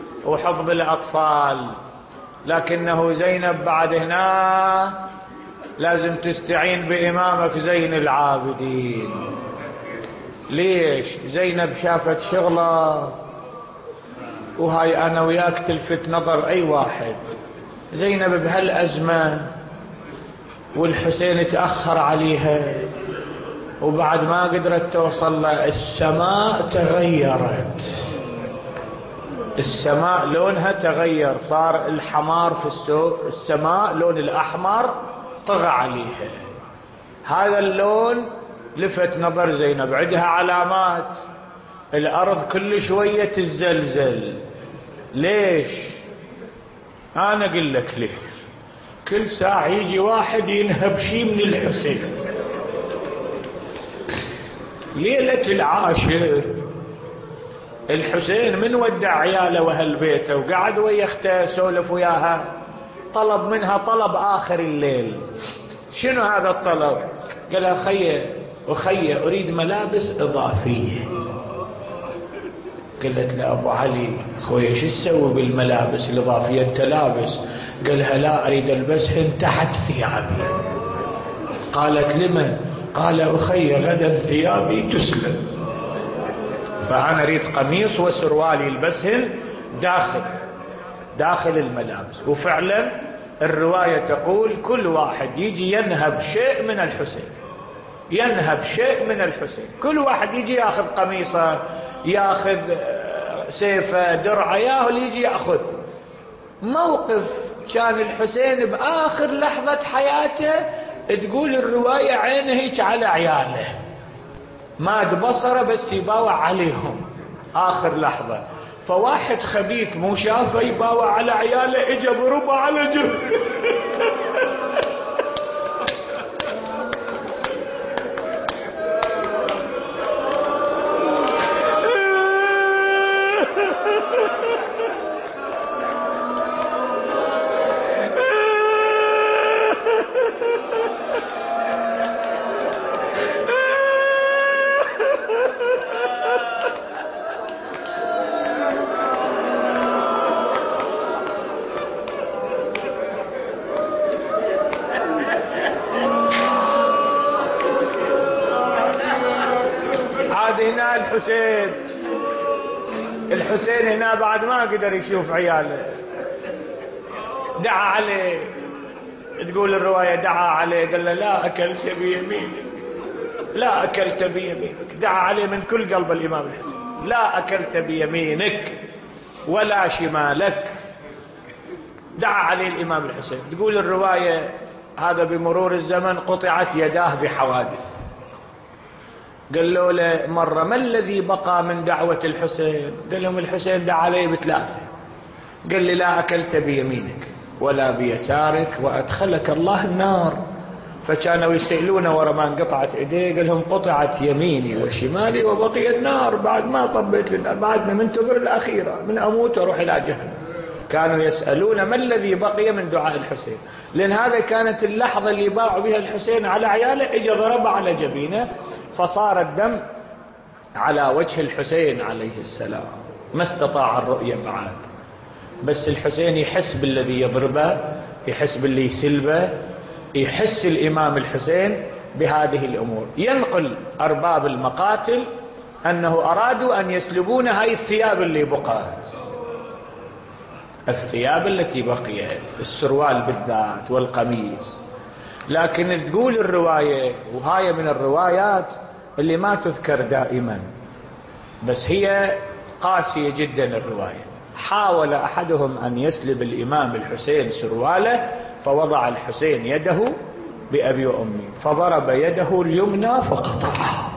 وحفظ الاطفال. لكنه زينب بعد هنا لازم تستعين بإمامك زين العابدين. ليش؟ زينب شافت شغلة، وهاي أنا وياك تلفت نظر أي واحد. زينب بهالأزمة والحسين تأخر عليها وبعد ما قدرت توصل له، السماء تغيرت، السماء لونها تغير، صار الحمار في السوق، السماء لون الأحمر طغى عليها. هذا اللون لفت نظر زينب، عندها علامات، الأرض كل شوية تزلزل. ليش؟ أنا أقول لك ليه. كل ساعة يجي واحد ينهب شيء من الحسين. ليلة العاشر الحسين من ودع عياله واهل بيته وقعد ويا اخته سولف وياها، طلب منها طلب آخر الليل. شنو هذا الطلب؟ قالها خيه وخيه أريد ملابس إضافية. قالت له أبو علي خويا شو تسوي بالملابس الإضافية أنت لابس؟ قالها لا أريد ألبسهن تحت ثيابي. قالت لمن؟ قال أخي غدا ثيابي تسلم، فأنا أريد قميص وسروال يلبسهن داخل داخل الملابس. وفعلا الرواية تقول كل واحد يجي ينهب شيء من الحسين، ينهب شيء من الحسين، كل واحد يجي ياخذ قميصه، ياخذ سيفه، درعه، ياهو اللي يجي ياخذ. موقف كان الحسين بآخر لحظة حياته، تقول الرواية عينه هيك على عياله، ما بصره بس يباوع عليهم آخر لحظة. فواحد خبيث مو شافه يباوع على عياله، اجا ضربه على جنب. هنا الحسين الحسين هنا بعد ما قدر يشوف عياله، دعا عليه. تقول الرواية دعا عليه، قال له لا أكلت بيمينك، لا أكلت بيمينك. دعا عليه من كل قلب الإمام الحسين، لا أكلت بيمينك ولا شمالك. دعا عليه الإمام الحسين. تقول الرواية هذا بمرور الزمن قطعت يداه بحوادث. قال له, له مرة ما الذي بقى من دعوة الحسين؟ قال لهم الحسين دعا علي بثلاثة. قال لي لا أكلت بيمينك ولا بيسارك وأدخلك الله النار. فكانوا يسألونه ورا ما انقطعت ايديه، قال لهم قطعت يميني وشمالي وبقي النار، بعد ما طبيت للنار، بعد ما منتظر الأخيرة من أموت وأروح إلى جهنم. كانوا يسألون ما الذي بقي من دعاء الحسين، لأن هذا كانت اللحظة اللي باعوا بها الحسين على عياله. اجى ضرب على جبينه فصار الدم على وجه الحسين عليه السلام، ما استطاع الرؤية بعد. بس الحسين يحس بالذي يضربه، يحس باللي يسلبه، يحس الإمام الحسين بهذه الأمور. ينقل أرباب المقاتل أنه أرادوا أن يسلبون هاي الثياب اللي بقات، الثياب التي بقيت، السروال بالذات والقميص. لكن تقول الرواية، وهاي من الروايات اللي ما تذكر دائما بس هي قاسية جدا الرواية، حاول أحدهم أن يسلب الإمام الحسين سرواله، فوضع الحسين يده بأبي وأمي فضرب يده اليمنى فقطعها،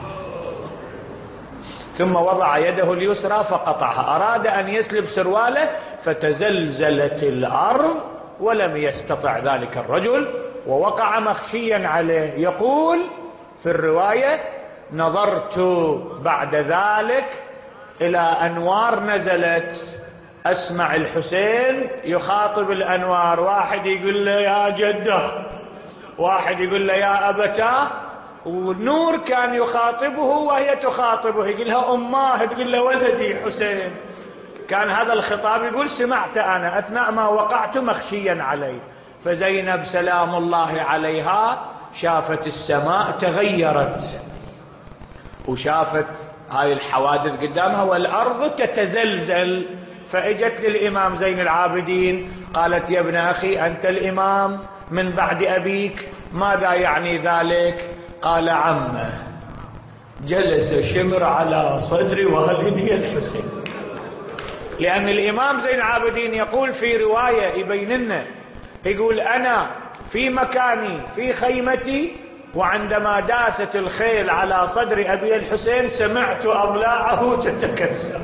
ثم وضع يده اليسرى فقطعها. أراد أن يسلب سرواله فتزلزلت الأرض ولم يستطع ذلك الرجل ووقع مخشيا عليه. يقول في الرواية نظرت بعد ذلك إلى أنوار نزلت، أسمع الحسين يخاطب الأنوار، واحد يقول له يا جده، واحد يقول له يا أبتاه، والنور كان يخاطبه وهي تخاطبه، يقولها أماه، تقول له ولدي حسين. كان هذا الخطاب يقول سمعت أنا أثناء ما وقعت مخشيا علي. فزينب سلام الله عليها شافت السماء تغيرت وشافت هاي الحوادث قدامها والأرض تتزلزل، فإجت للإمام زين العابدين قالت يا ابن أخي أنت الإمام من بعد أبيك، ماذا يعني ذلك؟ قال عمه جلس شمر على صدر والدي الحسين. لأن الإمام زين العابدين يقول في رواية يبين لنا، يقول أنا في مكاني في خيمتي وعندما داست الخيل على صدر أبي الحسين سمعت أضلاعه تتكسر.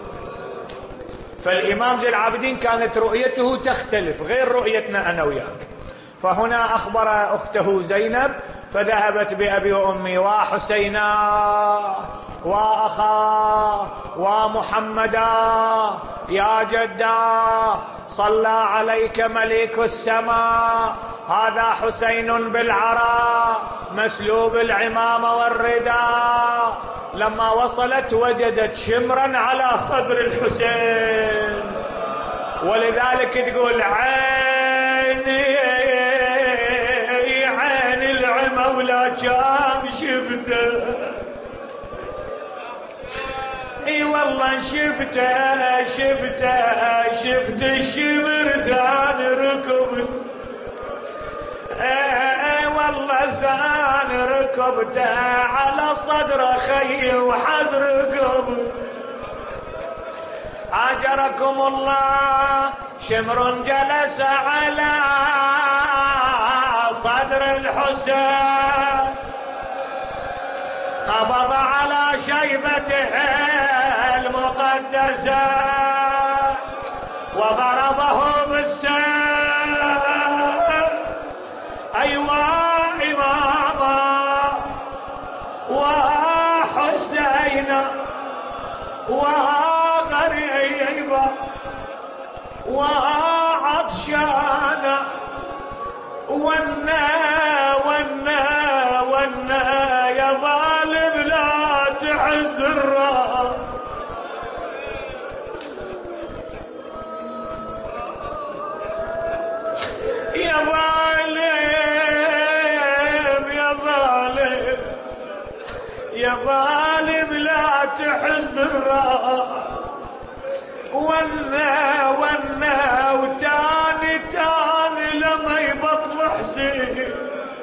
فالإمام زين العابدين كانت رؤيته تختلف غير رؤيتنا أنا وياك. فهنا أخبر أخته زينب فذهبت بأبي وأمي وحسينا وأخاه ومحمدا يا جدا صلى عليك ملك السماء، هذا حسين بالعراء مسلوب العمامة والرداء. لما وصلت وجدت شمرا على صدر الحسين، ولذلك تقول عيني عين العمى ولا كان شفته، اي والله شفته شفته شفت الشمر ثاني ركبت، اي والله ثاني ركبته على صدر خي وحزر ركب. اجركم الله شمر جلس على صدر الحسين قبض على شيبته المقدسة وضربه بالسيف. أيوة إماما وحسينا وغريبا وعطشانا ونا ونا ونا يا ظالم لا تحسر. يا ظالم يا ظالم يا ظالم لا تحسر. ونا ونا وتاني تاني لما يبطل حسين.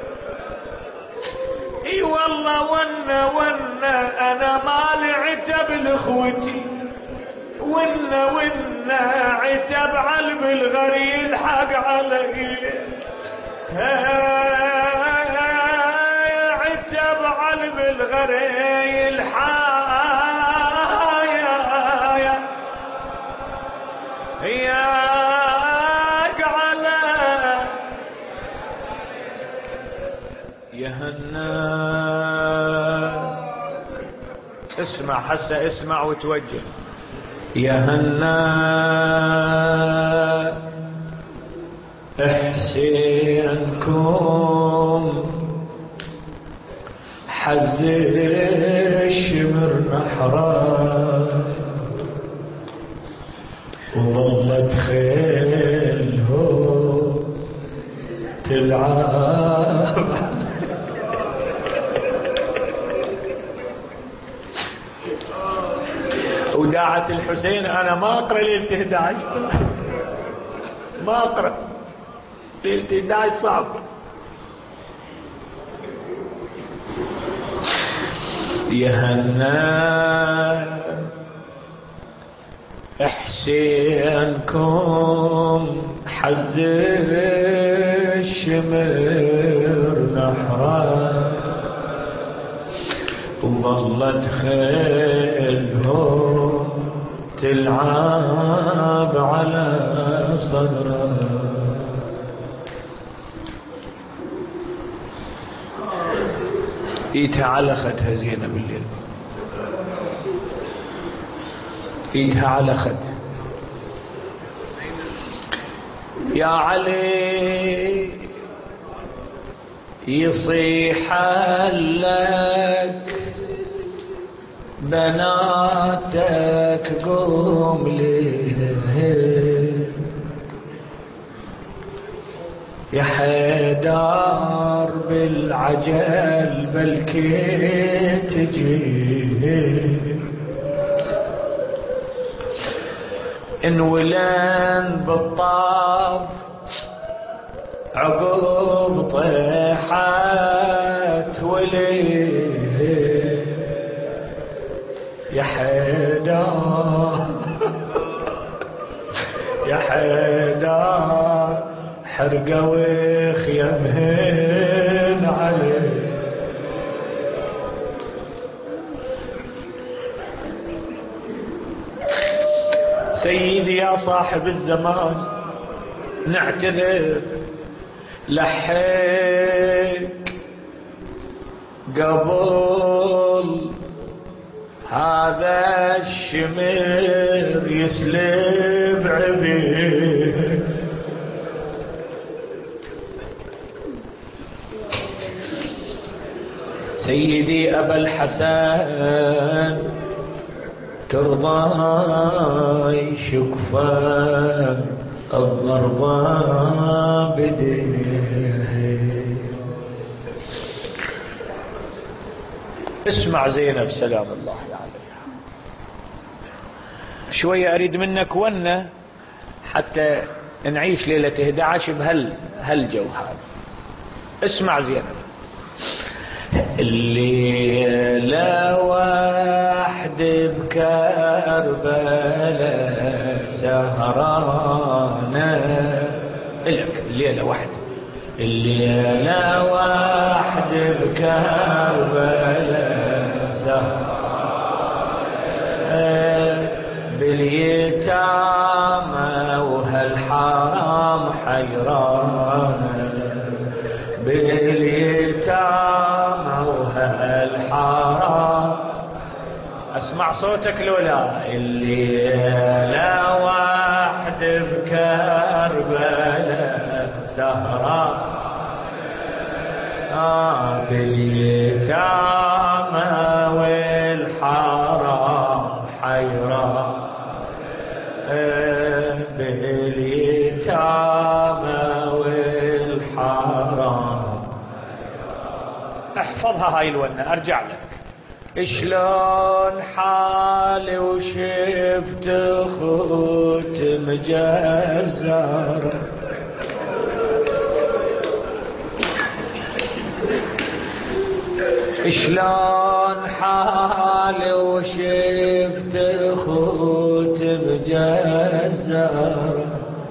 اي والله ونا ونا انا مالي عتب لاخوتي، ونا ونا عتب علب الغري الحق علي، عتب علب الغري الحق ياك على يا هنا. اسمع هسه اسمع وتوجه. يا هنا احسنكم حز الشمر نحره وظلت خيله تلعب. وداعة الحسين انا ما اقرا ليلة احد عشر، ما اقرا ليلة احد عشر صعب. يا هنا احسنكم حز الشمر نحره وظلت خيلهم تلعب على صدره. ايتها على خدها زينب الليل، ايدها على خد. يا علي يصيح لك بناتك قوم ليه، يا حيدر بالعجل بلكي تجي انولن بالطاف عقب طيحات ولي يا حيدر يا حيدر حرقة وخيمهن عليه سيدي يا صاحب الزمان نعتذر لحيك قبل هذا الشمر يسلب عبيد سيدي أبا الحسن ترضى شكفى الضربة بديه. اسمع زينب سلام الله عليها، شوية أريد منك ونة حتى نعيش ليلة إحدى عشر بهال هالجو هذا. اسمع زينب. الليلة واحد بكربلاء سهرانة إلك الليلة واحد الليلة واحد بكربلاء سهرانة باليتامى وهالحرام حيرانة باليتامى وهالحرام. اسمع صوتك لولا. الليلة واحد بكربلاء سهرة آه باليتامى والحرام حيران آه باليتامى والحرام. احفظها هاي الونة ارجع لك. شلون حالي وشفت اخوت مجزر شلون حالي وشفت اخوت مجزر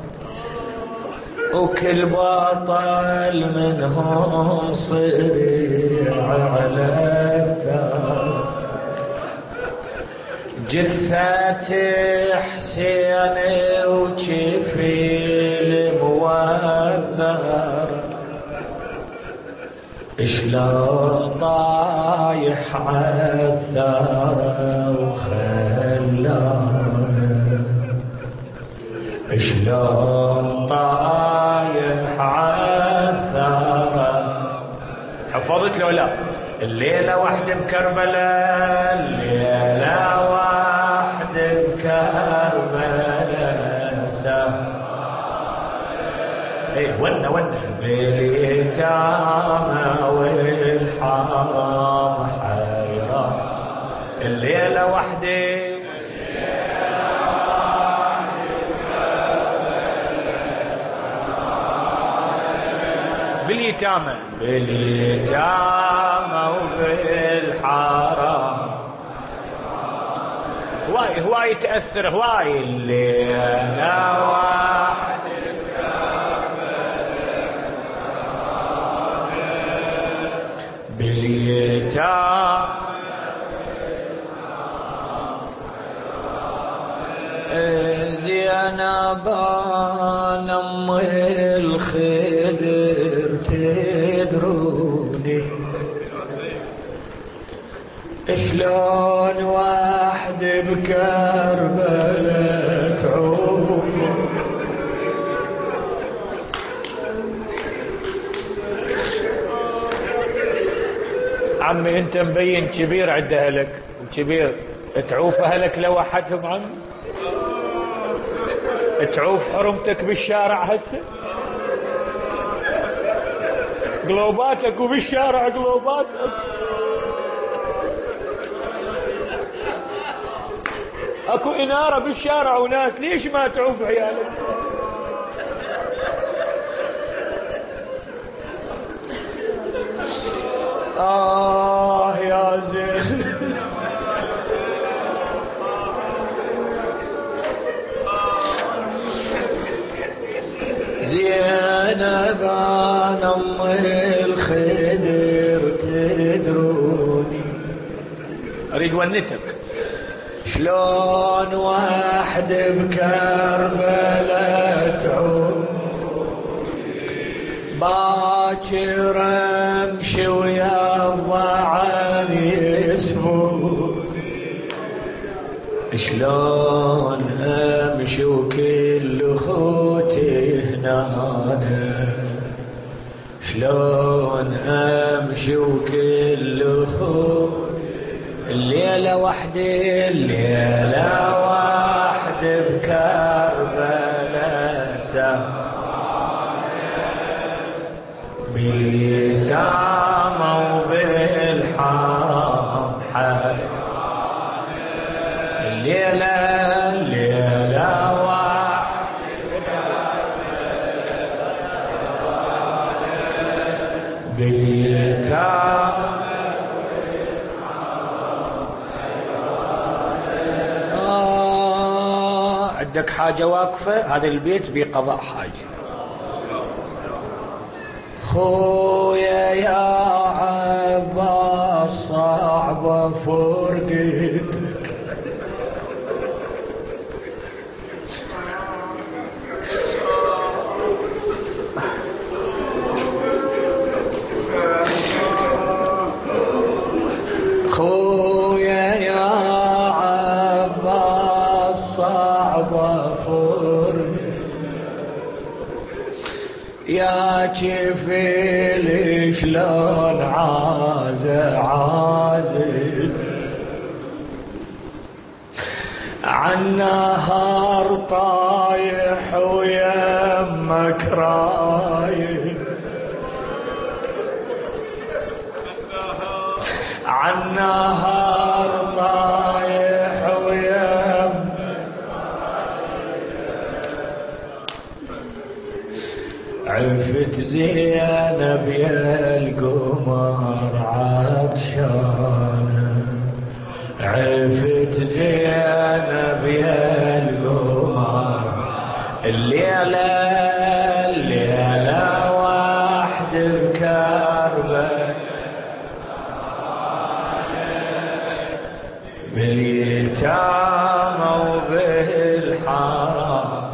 وكل بطل منهم صريع على الثار. جثة حسين وجفيل موذر شلون طايح عالثار وخلاه شلون طايح عالثار. حفظت لو لا؟ الليلة واحد بكربلاء الليلة واحد بكربلاء سهرانة ايه ونا ونا باليتامى والحرام حيران. الليلة واحدة باليتامى باليتامى وبالحرام. هواي هواي تأثر هواي. الليلة واحد باليتامى زينب ام الخدر تدروني شلون واحد بكربلاء تعوف عمي انت مبين كبير عند اهلك وكبير تعوف اهلك لوحدهم عمي تعوف حرمتك بالشارع هسه قلوبات اكو بالشارع، قلوبات اكو اناره بالشارع وناس، ليش ما تعوف عيالك؟ آه يا زين. زينب أنا أم الخدر تدروني، أريد ونتك شلون واحد بكربلاء تعود باكر امشي ويا الضعن يسمو، شلون امشي وكل خوتي هنا، شلون امشي وكل خوتي الليلة وحدي، الليلة وحدي بكربلاء سهر باليتامى وبالحرام حي، الليلة الليلة وحدي باليتامى. آه عندك حاجة واقفة، هذا البيت بقضاء حاجة. خويا يا عباس صعبة فرقتك، خويا يا عباس صعبة فرقتك، يا كفيل شلون عازة عازة عالنهار طايح ويمك رايح، عالنهار طايح ويمك عفت زينب يا القمر عطشانة، عفت زينب يا القمر الليلة الليلة واحد بكربلاء باليتامى وبالحرام،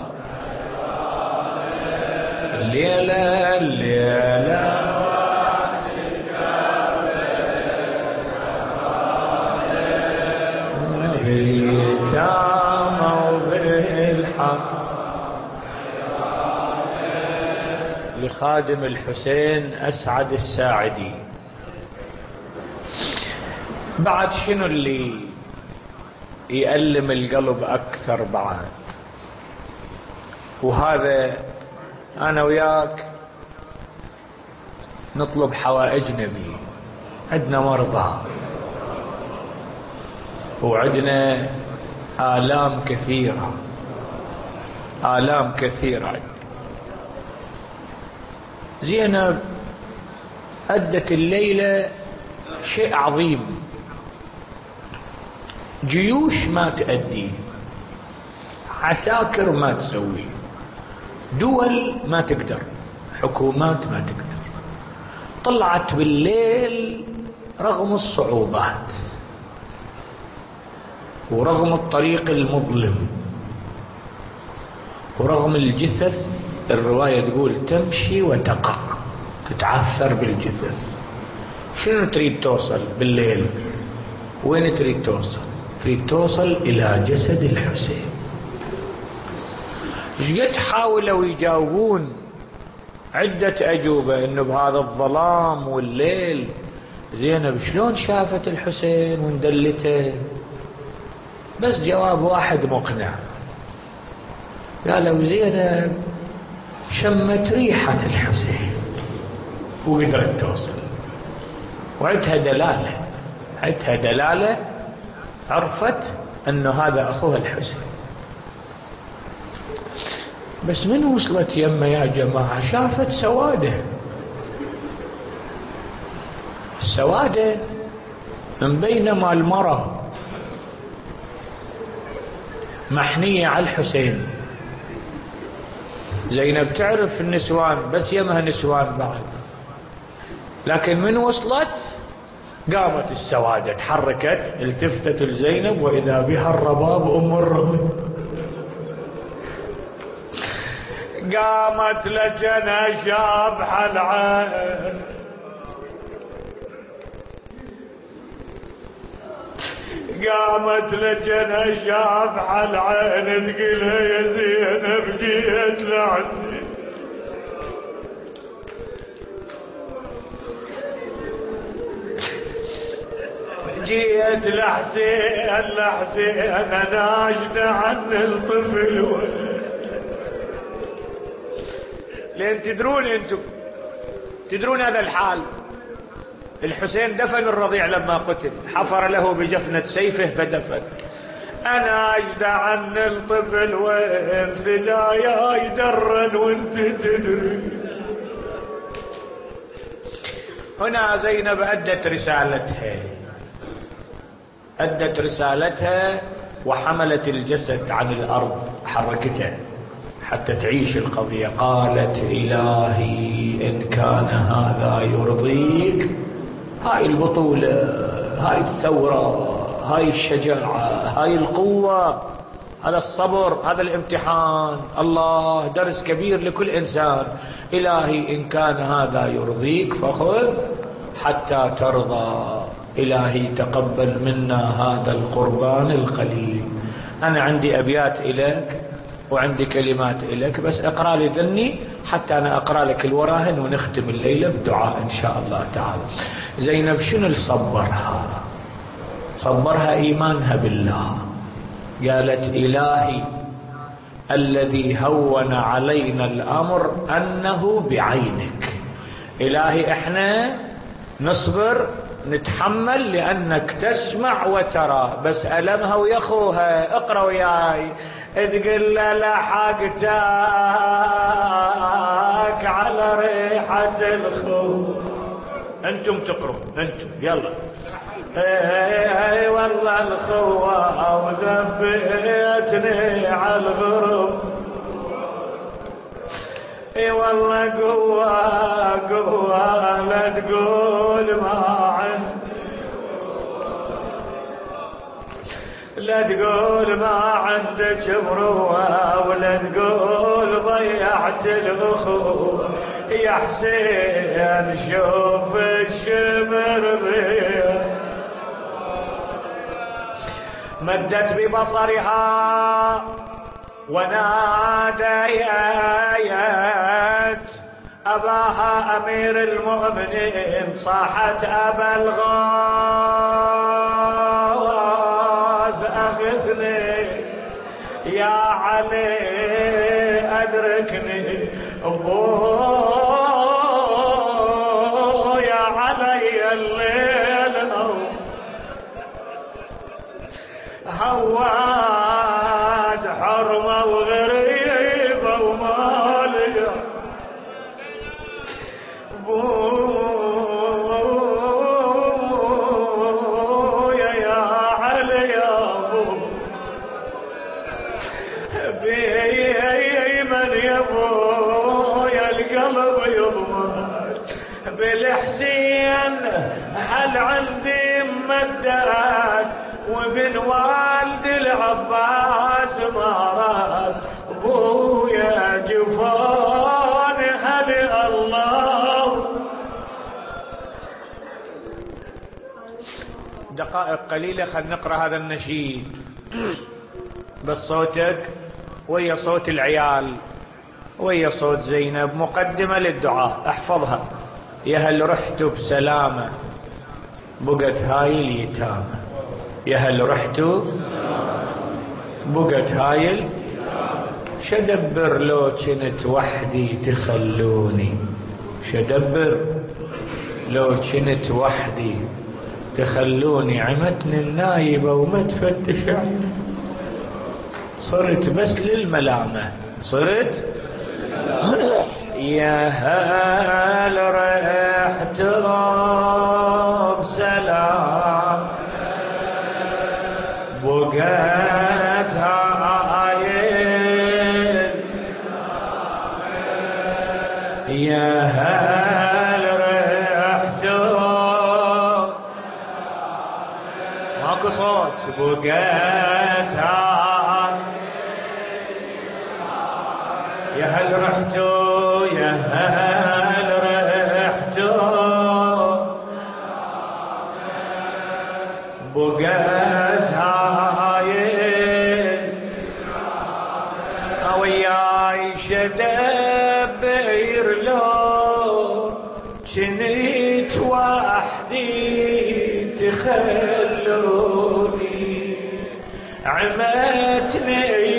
الليلة الليلة باليتامى وبالحرام. لخادم الحسين أسعد الساعدي. بعد شنو اللي يألم القلب أكثر بعد؟ وهذا أنا وياك نطلب حوائجنا به، عندنا مرضى وعندنا آلام كثيرة، آلام كثيرة. زينب أدت الليلة شيء عظيم، جيوش ما تأدي، عساكر ما تسوي، دول ما تقدر، حكومات ما تقدر. طلعت بالليل رغم الصعوبات ورغم الطريق المظلم ورغم الجثث، الرواية تقول تمشي وتقع، تتعثر بالجثث. شنو تريد توصل بالليل؟ وين تريد توصل؟ تريد توصل إلى جسد الحسين. شقد حاولوا يجاوبون عدة أجوبة إنه بهذا الظلام والليل زينب شلون شافت الحسين وندلته، بس جواب واحد مقنع، قالوا زينب شمت ريحة الحسين، وقدرت توصل، وعندها دلالة، عندها دلالة عرفت أنه هذا أخوها الحسين. بس من وصلت يمه يا جماعة شافت سوادة، السوادة من بينما المرأة محنية على الحسين. زينب تعرف النسوان بس يمها نسوان بعد، لكن من وصلت قامت السوادة تحركت، التفتت لزينب وإذا بها الرباب أم الرضا، قامت لجنا شابح العين، قامت لجنا شابح العين تقلها يا زينب جيت لعسي. جيت لحسين لحسين انا ناشدة عن الطفل، لين تدرون انتم تدرون هذا الحال. الحسين دفن الرضيع لما قتل، حفر له بجفنة سيفه فدفن. انا اجدع عن الطفل وين فدايا يدرن وانت تدري. هنا زينب ادت رسالتها، ادت رسالتها وحملت الجسد عن الارض، حركته حتى تعيش القضية. قالت إلهي إن كان هذا يرضيك، هاي البطولة، هاي الثورة، هاي الشجاعة، هاي القوة، هذا الصبر، هذا الامتحان، الله درس كبير لكل إنسان. إلهي إن كان هذا يرضيك فخذ حتى ترضى. إلهي تقبل منا هذا القربان القليل. أنا عندي أبيات إليك وعندي كلمات إليك، بس اقرأ لي ذني حتى أنا أقرأ لك الوراهن ونختم الليلة بدعاء إن شاء الله تعالى. زينب شنو اللي صبرها؟ صبرها إيمانها بالله. قالت إلهي الذي هون علينا الأمر أنه بعينك. إلهي إحنا نصبر نتحمل لأنك تسمع وترى، بس ألمها ويخوها. اقرأ وياي. تقول لحقتك على ريحة الخو. انتم تقروا انتم يلا. اي والله الخوة وذبيتني على الغرب. اي والله قوة قوة لا تقول ما عندي، لا تقول ما عندك مروة، ولا تقول ضيعت الأخوة. يا حسين شوف الشمر بيه. مدت ببصرها وناديت أباها أمير المؤمنين، صاحت أبا الغاث أغثني يا علي أدركني. أبوه يا علي الليل هواد حرمة وغريبة ومالية. أبويا يا علي يا أبو بيمن يا أبويا القلب يضمن بالحسين. هل عندي مدات وابن والد العباس مرات. ابويا جفان هل الله. دقائق قليلة خل نقرأ هذا النشيد بس صوتك ويا صوت العيال ويا صوت زينب، مقدمة للدعاء احفظها. يا هل رحت بسلامة بقت هاي اليتامى. يا هل رحت بقت هاي شدبر لو كنت وحدي تخلوني. شدبر لو كنت وحدي تخلوني عمتني النايبة وما تفتش عيني. صرت بس للملامة، صرت يا هل رحت بسلام بقيت عايل يا هل رحت ماكو صوت بقيت يا هل رحتوا يا هل رحتوا بقيت هايل وياي شدبير لو جنيت وحدي تخلوني عمتني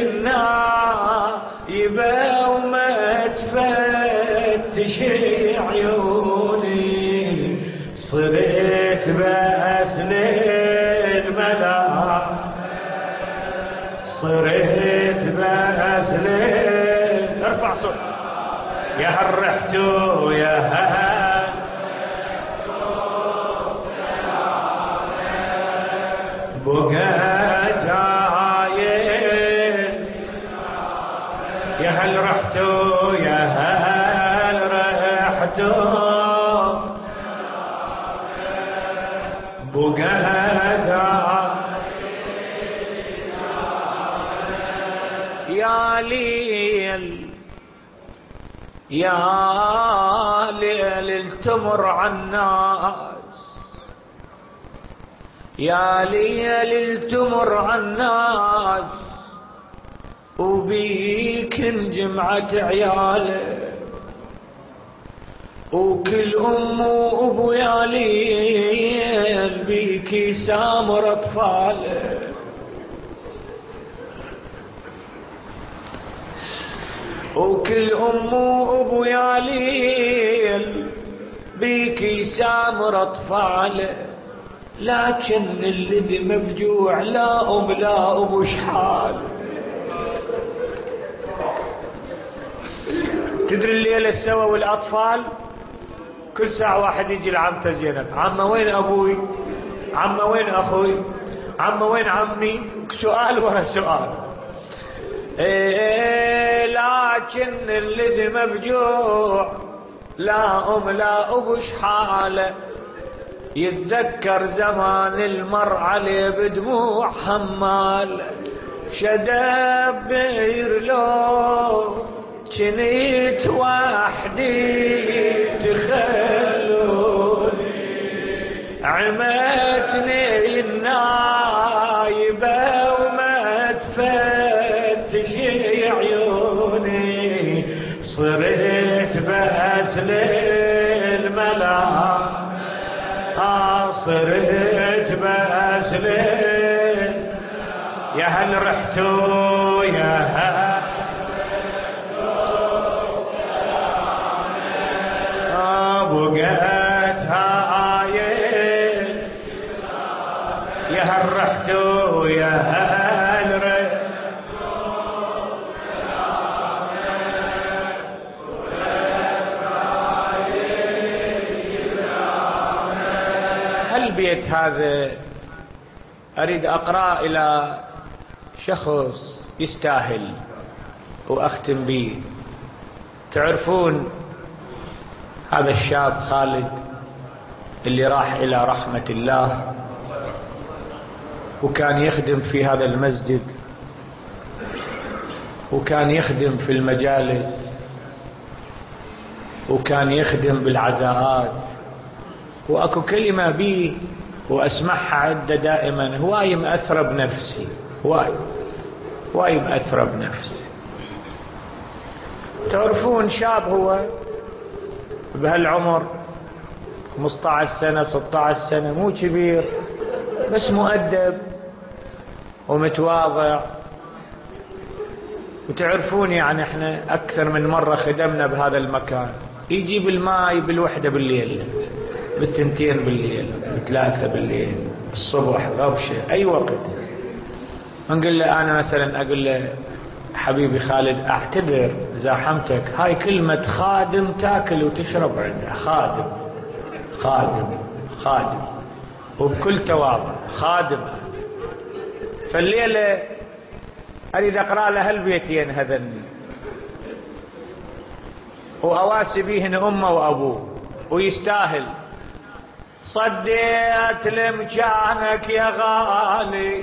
النايبة وما تفتش عيوني. صرت بس للملا صرت بس لل ارفع صوت يا هل رحتوا يا هل بقيت عايل يا هل رحتوا يا هل رحتوا بقيت يا ليل يا ليل التمر عالناس يا ليل التمر عالناس وبيك انجمعت عياله وكل ام وابو يا ليل بيك يسامر اطفاله وكل ام وابو يا ليل بيك يسامر اطفاله. لكن الذي مفجوع لا ام لا ابو شحال. تدري الليلة سوا والاطفال كل ساعة واحد يجي لعمته زينب، عمه وين ابوي؟ عمه وين اخوي؟ عمه وين عمي؟ سؤال ورا سؤال. إيه لكن الذي مفجوع لا ام لا ابو شحاله. يتذكر زمان المر عليه بدموع حمال شدبير لو جنيت وحدي تخلوني عمتني النايبة وما تفتش عيوني. صرت بس للملا صرت بس لل يا هل رحتوا يا هل بقيت هايل يا هل رحتوا يا هل البيت هذا أريد أقرأ إلى شخص يستاهل وأختم به. تعرفون هذا الشاب خالد اللي راح إلى رحمة الله وكان يخدم في هذا المسجد وكان يخدم في المجالس وكان يخدم بالعزاءات، وأكو كلمة بي وأسمعها عدة دائما هواي مأثرة بنفسي، هواي هواي مأثرة بنفسي. تعرفون شاب هو بهالعمر خمسة عشر سنة ستة عشر سنة، مو كبير بس مؤدب ومتواضع. وتعرفون يعني احنا أكثر من مرة خدمنا بهذا المكان يجيب الماء بالوحدة بالليل، بالثنتين بالليل، بالثلاثة بالليل، الصبح، غبشة، أي وقت. نقول له أنا مثلا أقول له حبيبي خالد أعتذر زاحمتك، هاي كلمة خادم تاكل وتشرب عنده، خادم خادم خادم وبكل تواضع خادم. فالليلة أريد أقرأ له هالبيتين هذن وأواسي بيهن أمه وأبوه، ويستاهل. صديت لمكانك يا غالي،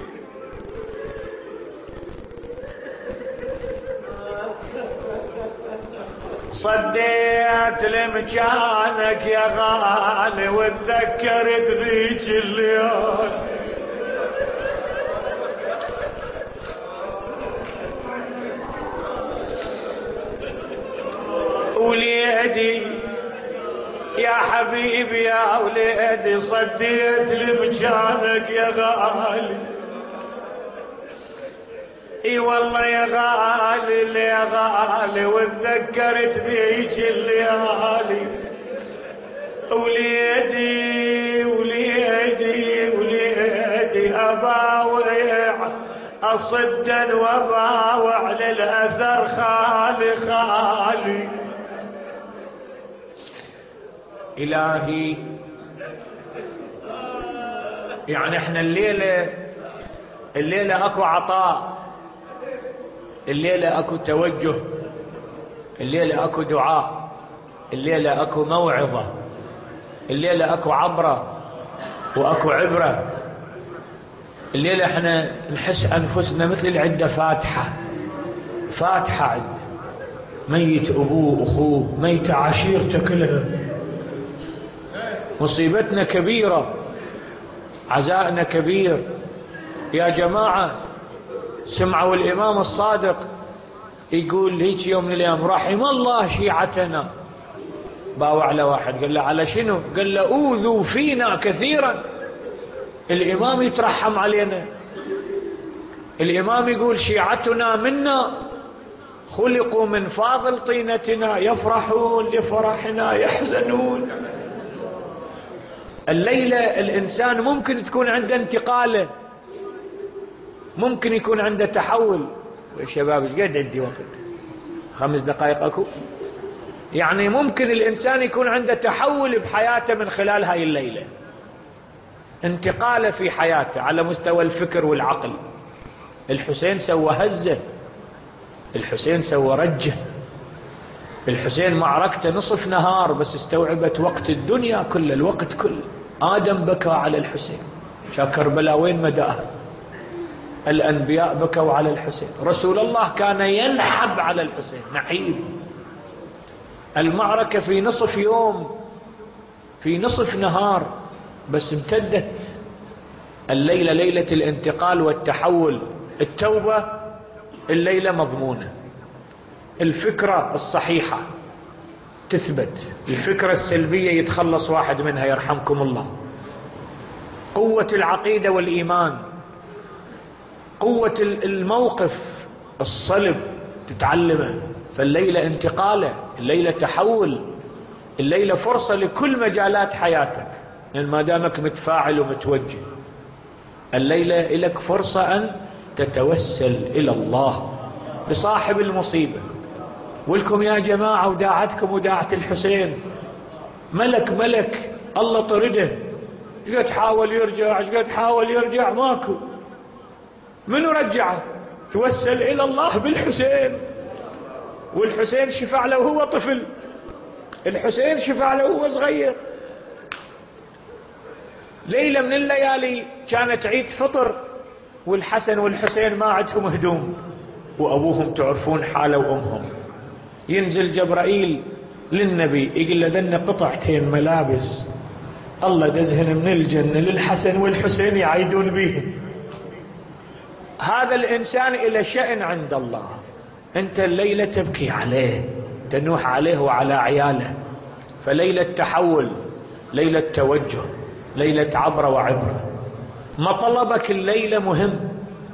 صديت لمكانك يا غالي، وتذكرت ذيك الليالي، وليدي يا حبيبي يا وليدي، صديت لمكانك يا غالي، اي والله يا غالي يا غالي، وتذكرت ذيك الليالي، وليدي وليدي وليدي اباوع اصدا واباوع للاثر خالي خالي. إلهي يعني احنا الليلة الليلة اكو عطاء، الليلة اكو توجه، الليلة اكو دعاء، الليلة اكو موعظة، الليلة اكو عبرة واكو عبرة. الليلة احنا نحس انفسنا مثل العدة فاتحة فاتحة عد ميت ابوه واخوه، ميت عشيرته كلها، مصيبتنا كبيرة، عزائنا كبير. يا جماعة سمعوا الإمام الصادق يقول هيك يوم من الأيام رحم الله شيعتنا. باوع على واحد قال له على شنو؟ قال له أوذوا فينا كثيرا. الإمام يترحم علينا، الإمام يقول شيعتنا منا، خلقوا من فاضل طينتنا، يفرحون لفرحنا يحزنون. الليلة الإنسان ممكن تكون عنده انتقاله، ممكن يكون عنده تحول. يا شباب ايش قد عندي وقت؟ خمس دقائق اكو. يعني ممكن الإنسان يكون عنده تحول بحياته من خلال هاي الليلة، انتقاله في حياته على مستوى الفكر والعقل. الحسين سوى هزة، الحسين سوى رجة، الحسين معركته نصف نهار بس استوعبت وقت الدنيا كل الوقت كله. آدم بكى على الحسين، كربلاء وين مداها؟ الأنبياء بكوا على الحسين، رسول الله كان ينحب على الحسين نحيب. المعركة في نصف يوم، في نصف نهار بس امتدت. الليلة ليلة الانتقال والتحول. التوبة الليلة مضمونة، الفكرة الصحيحة تثبت، الفكرة السلبية يتخلص واحد منها يرحمكم الله. قوة العقيدة والإيمان، قوة الموقف الصلب تتعلمه. فالليلة انتقالة، الليلة تحول، الليلة فرصة لكل مجالات حياتك، لأن ما دامك متفاعل ومتوجه. الليلة لك فرصة أن تتوسل إلى الله بصاحب المصيبة. ولكم يا جماعة وداعتكم وداعة الحسين، ملك ملك الله طرده، ايش قد حاول يرجع، ايش قد حاول يرجع ماكو. منو رجعه؟ توسل إلى الله بالحسين. والحسين شفع له وهو طفل، الحسين شفع له وهو صغير. ليلة من الليالي كانت عيد فطر، والحسن والحسين ما عندهم هدوم، وأبوهم تعرفون حاله وأمهم. ينزل جبرائيل للنبي يقول له ذن قطعتين ملابس الله دزهن من الجنة للحسن والحسين يعيدون به. هذا الإنسان إلى شأن عند الله. أنت الليلة تبكي عليه، تنوح عليه وعلى عياله. فليلة تحول، ليلة توجه، ليلة عبرة وعبرة. مطلبك الليلة مهم،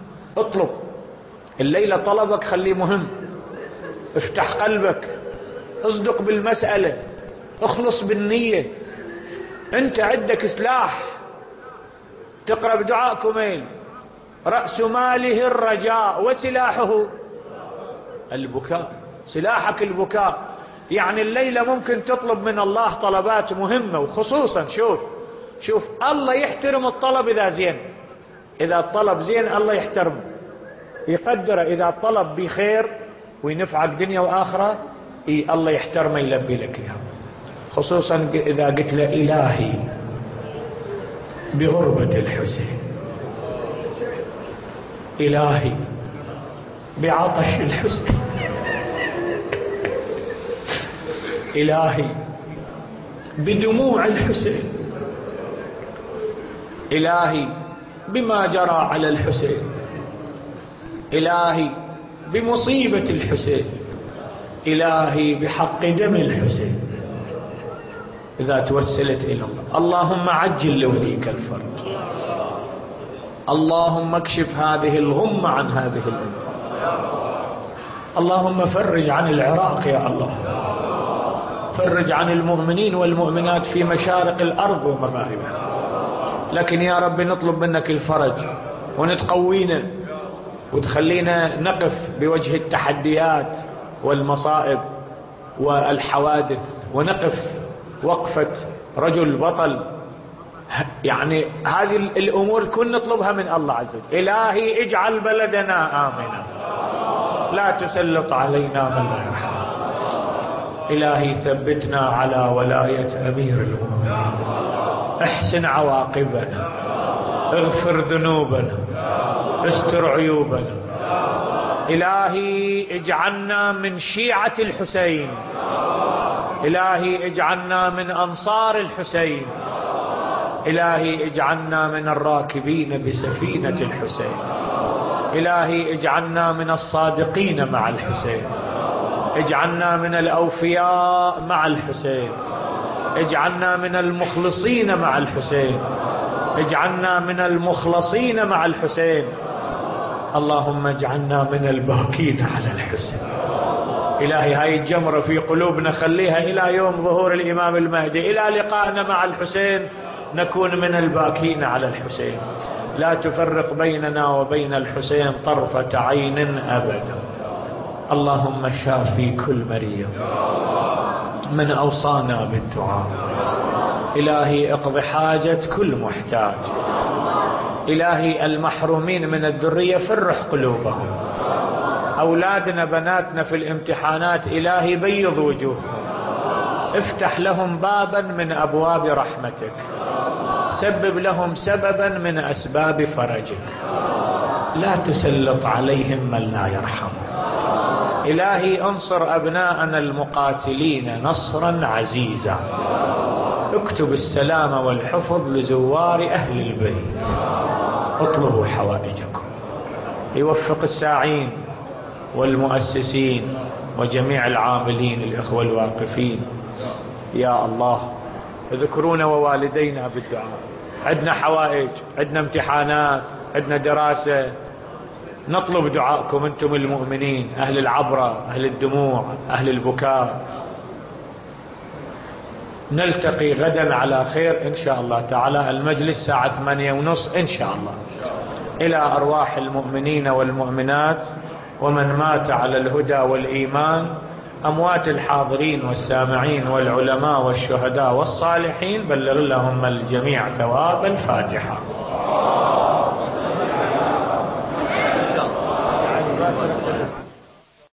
اطلب الليلة طلبك، خليه مهم. افتح قلبك، اصدق بالمسألة، اخلص بالنية. انت عندك سلاح تقرأ بدعاء كميل: رأس ماله الرجاء وسلاحه البكاء. سلاحك البكاء، يعني الليلة ممكن تطلب من الله طلبات مهمة، وخصوصا شوف شوف الله يحترم الطلب إذا زين. إذا الطلب زين الله يحترمه، يقدره. إذا الطلب بخير وينفعك دنيا وآخرة، إيه الله يحترمه يلبي لك إياه. خصوصا إذا قلت له: إلهي بغربة الحسين، إلهي بعطش الحسين، إلهي بدموع الحسين، إلهي بما جرى على الحسين، إلهي بمصيبة الحسين، إلهي بحق دم الحسين. إذا توسلت إلى الله: اللهم عجل لوليك الفرج، اللهم اكشف هذه الغمة عن هذه الأمة، اللهم فرج عن العراق يا الله، فرج عن المؤمنين والمؤمنات في مشارق الأرض ومغاربها. لكن يا رب نطلب منك الفرج، ونتقوينا وتخلينا نقف بوجه التحديات والمصائب والحوادث، ونقف وقفة رجل بطل. يعني هذه الأمور كن نطلبها من الله عز وجل. إلهي اجعل بلدنا آمنا، لا تسلط علينا من لا يرحم. إلهي ثبتنا على ولاية أمير المؤمنين، احسن عواقبنا، اغفر ذنوبنا، استر عيوبنا. إلهي اجعلنا من شيعة الحسين، إلهي اجعلنا من أنصار الحسين، إلهي اجعلنا من الراكبين بسفينة الحسين، إلهي اجعلنا من الصادقين مع الحسين، اجعلنا من الأوفياء مع الحسين، اجعلنا من المخلصين مع الحسين، اجعلنا من المخلصين مع الحسين. اللهم اجعلنا من الباكين على الحسين. إلهي هاي الجمرة في قلوبنا خليها إلى يوم ظهور الإمام المهدي، إلى لقائنا مع الحسين نكون من الباكين على الحسين. لا تفرق بيننا وبين الحسين طرفة عين أبدا. اللهم شافي كل مريض من أوصانا بالدعاء. إلهي اقض حاجة كل محتاج. إلهي المحرومين من الذرية فرح قلوبهم. أولادنا بناتنا في الامتحانات إلهي بيض وجوههم، افتح لهم بابا من أبواب رحمتك، سبب لهم سببا من أسباب فرجك، لا تسلط عليهم من لا يرحم. إلهي انصر أبناءنا المقاتلين نصرا عزيزا، اكتب السلام والحفظ لزوار أهل البيت، اطلبوا حوائجكم. يوفق الساعين والمؤسسين وجميع العاملين الإخوة الواقفين. يا الله اذكرونا ووالدينا بالدعاء. عندنا حوائج، عندنا امتحانات، عندنا دراسة، نطلب دعاءكم أنتم المؤمنين، أهل العبرة، أهل الدموع، أهل البكاء. نلتقي غدا على خير إن شاء الله تعالى، المجلس ساعة ثمانية ونص إن شاء الله. إلى أرواح المؤمنين والمؤمنات ومن مات على الهدى والإيمان، أموات الحاضرين والسامعين والعلماء والشهداء والصالحين، بلغ لهم الجميع ثواب الفاتحة.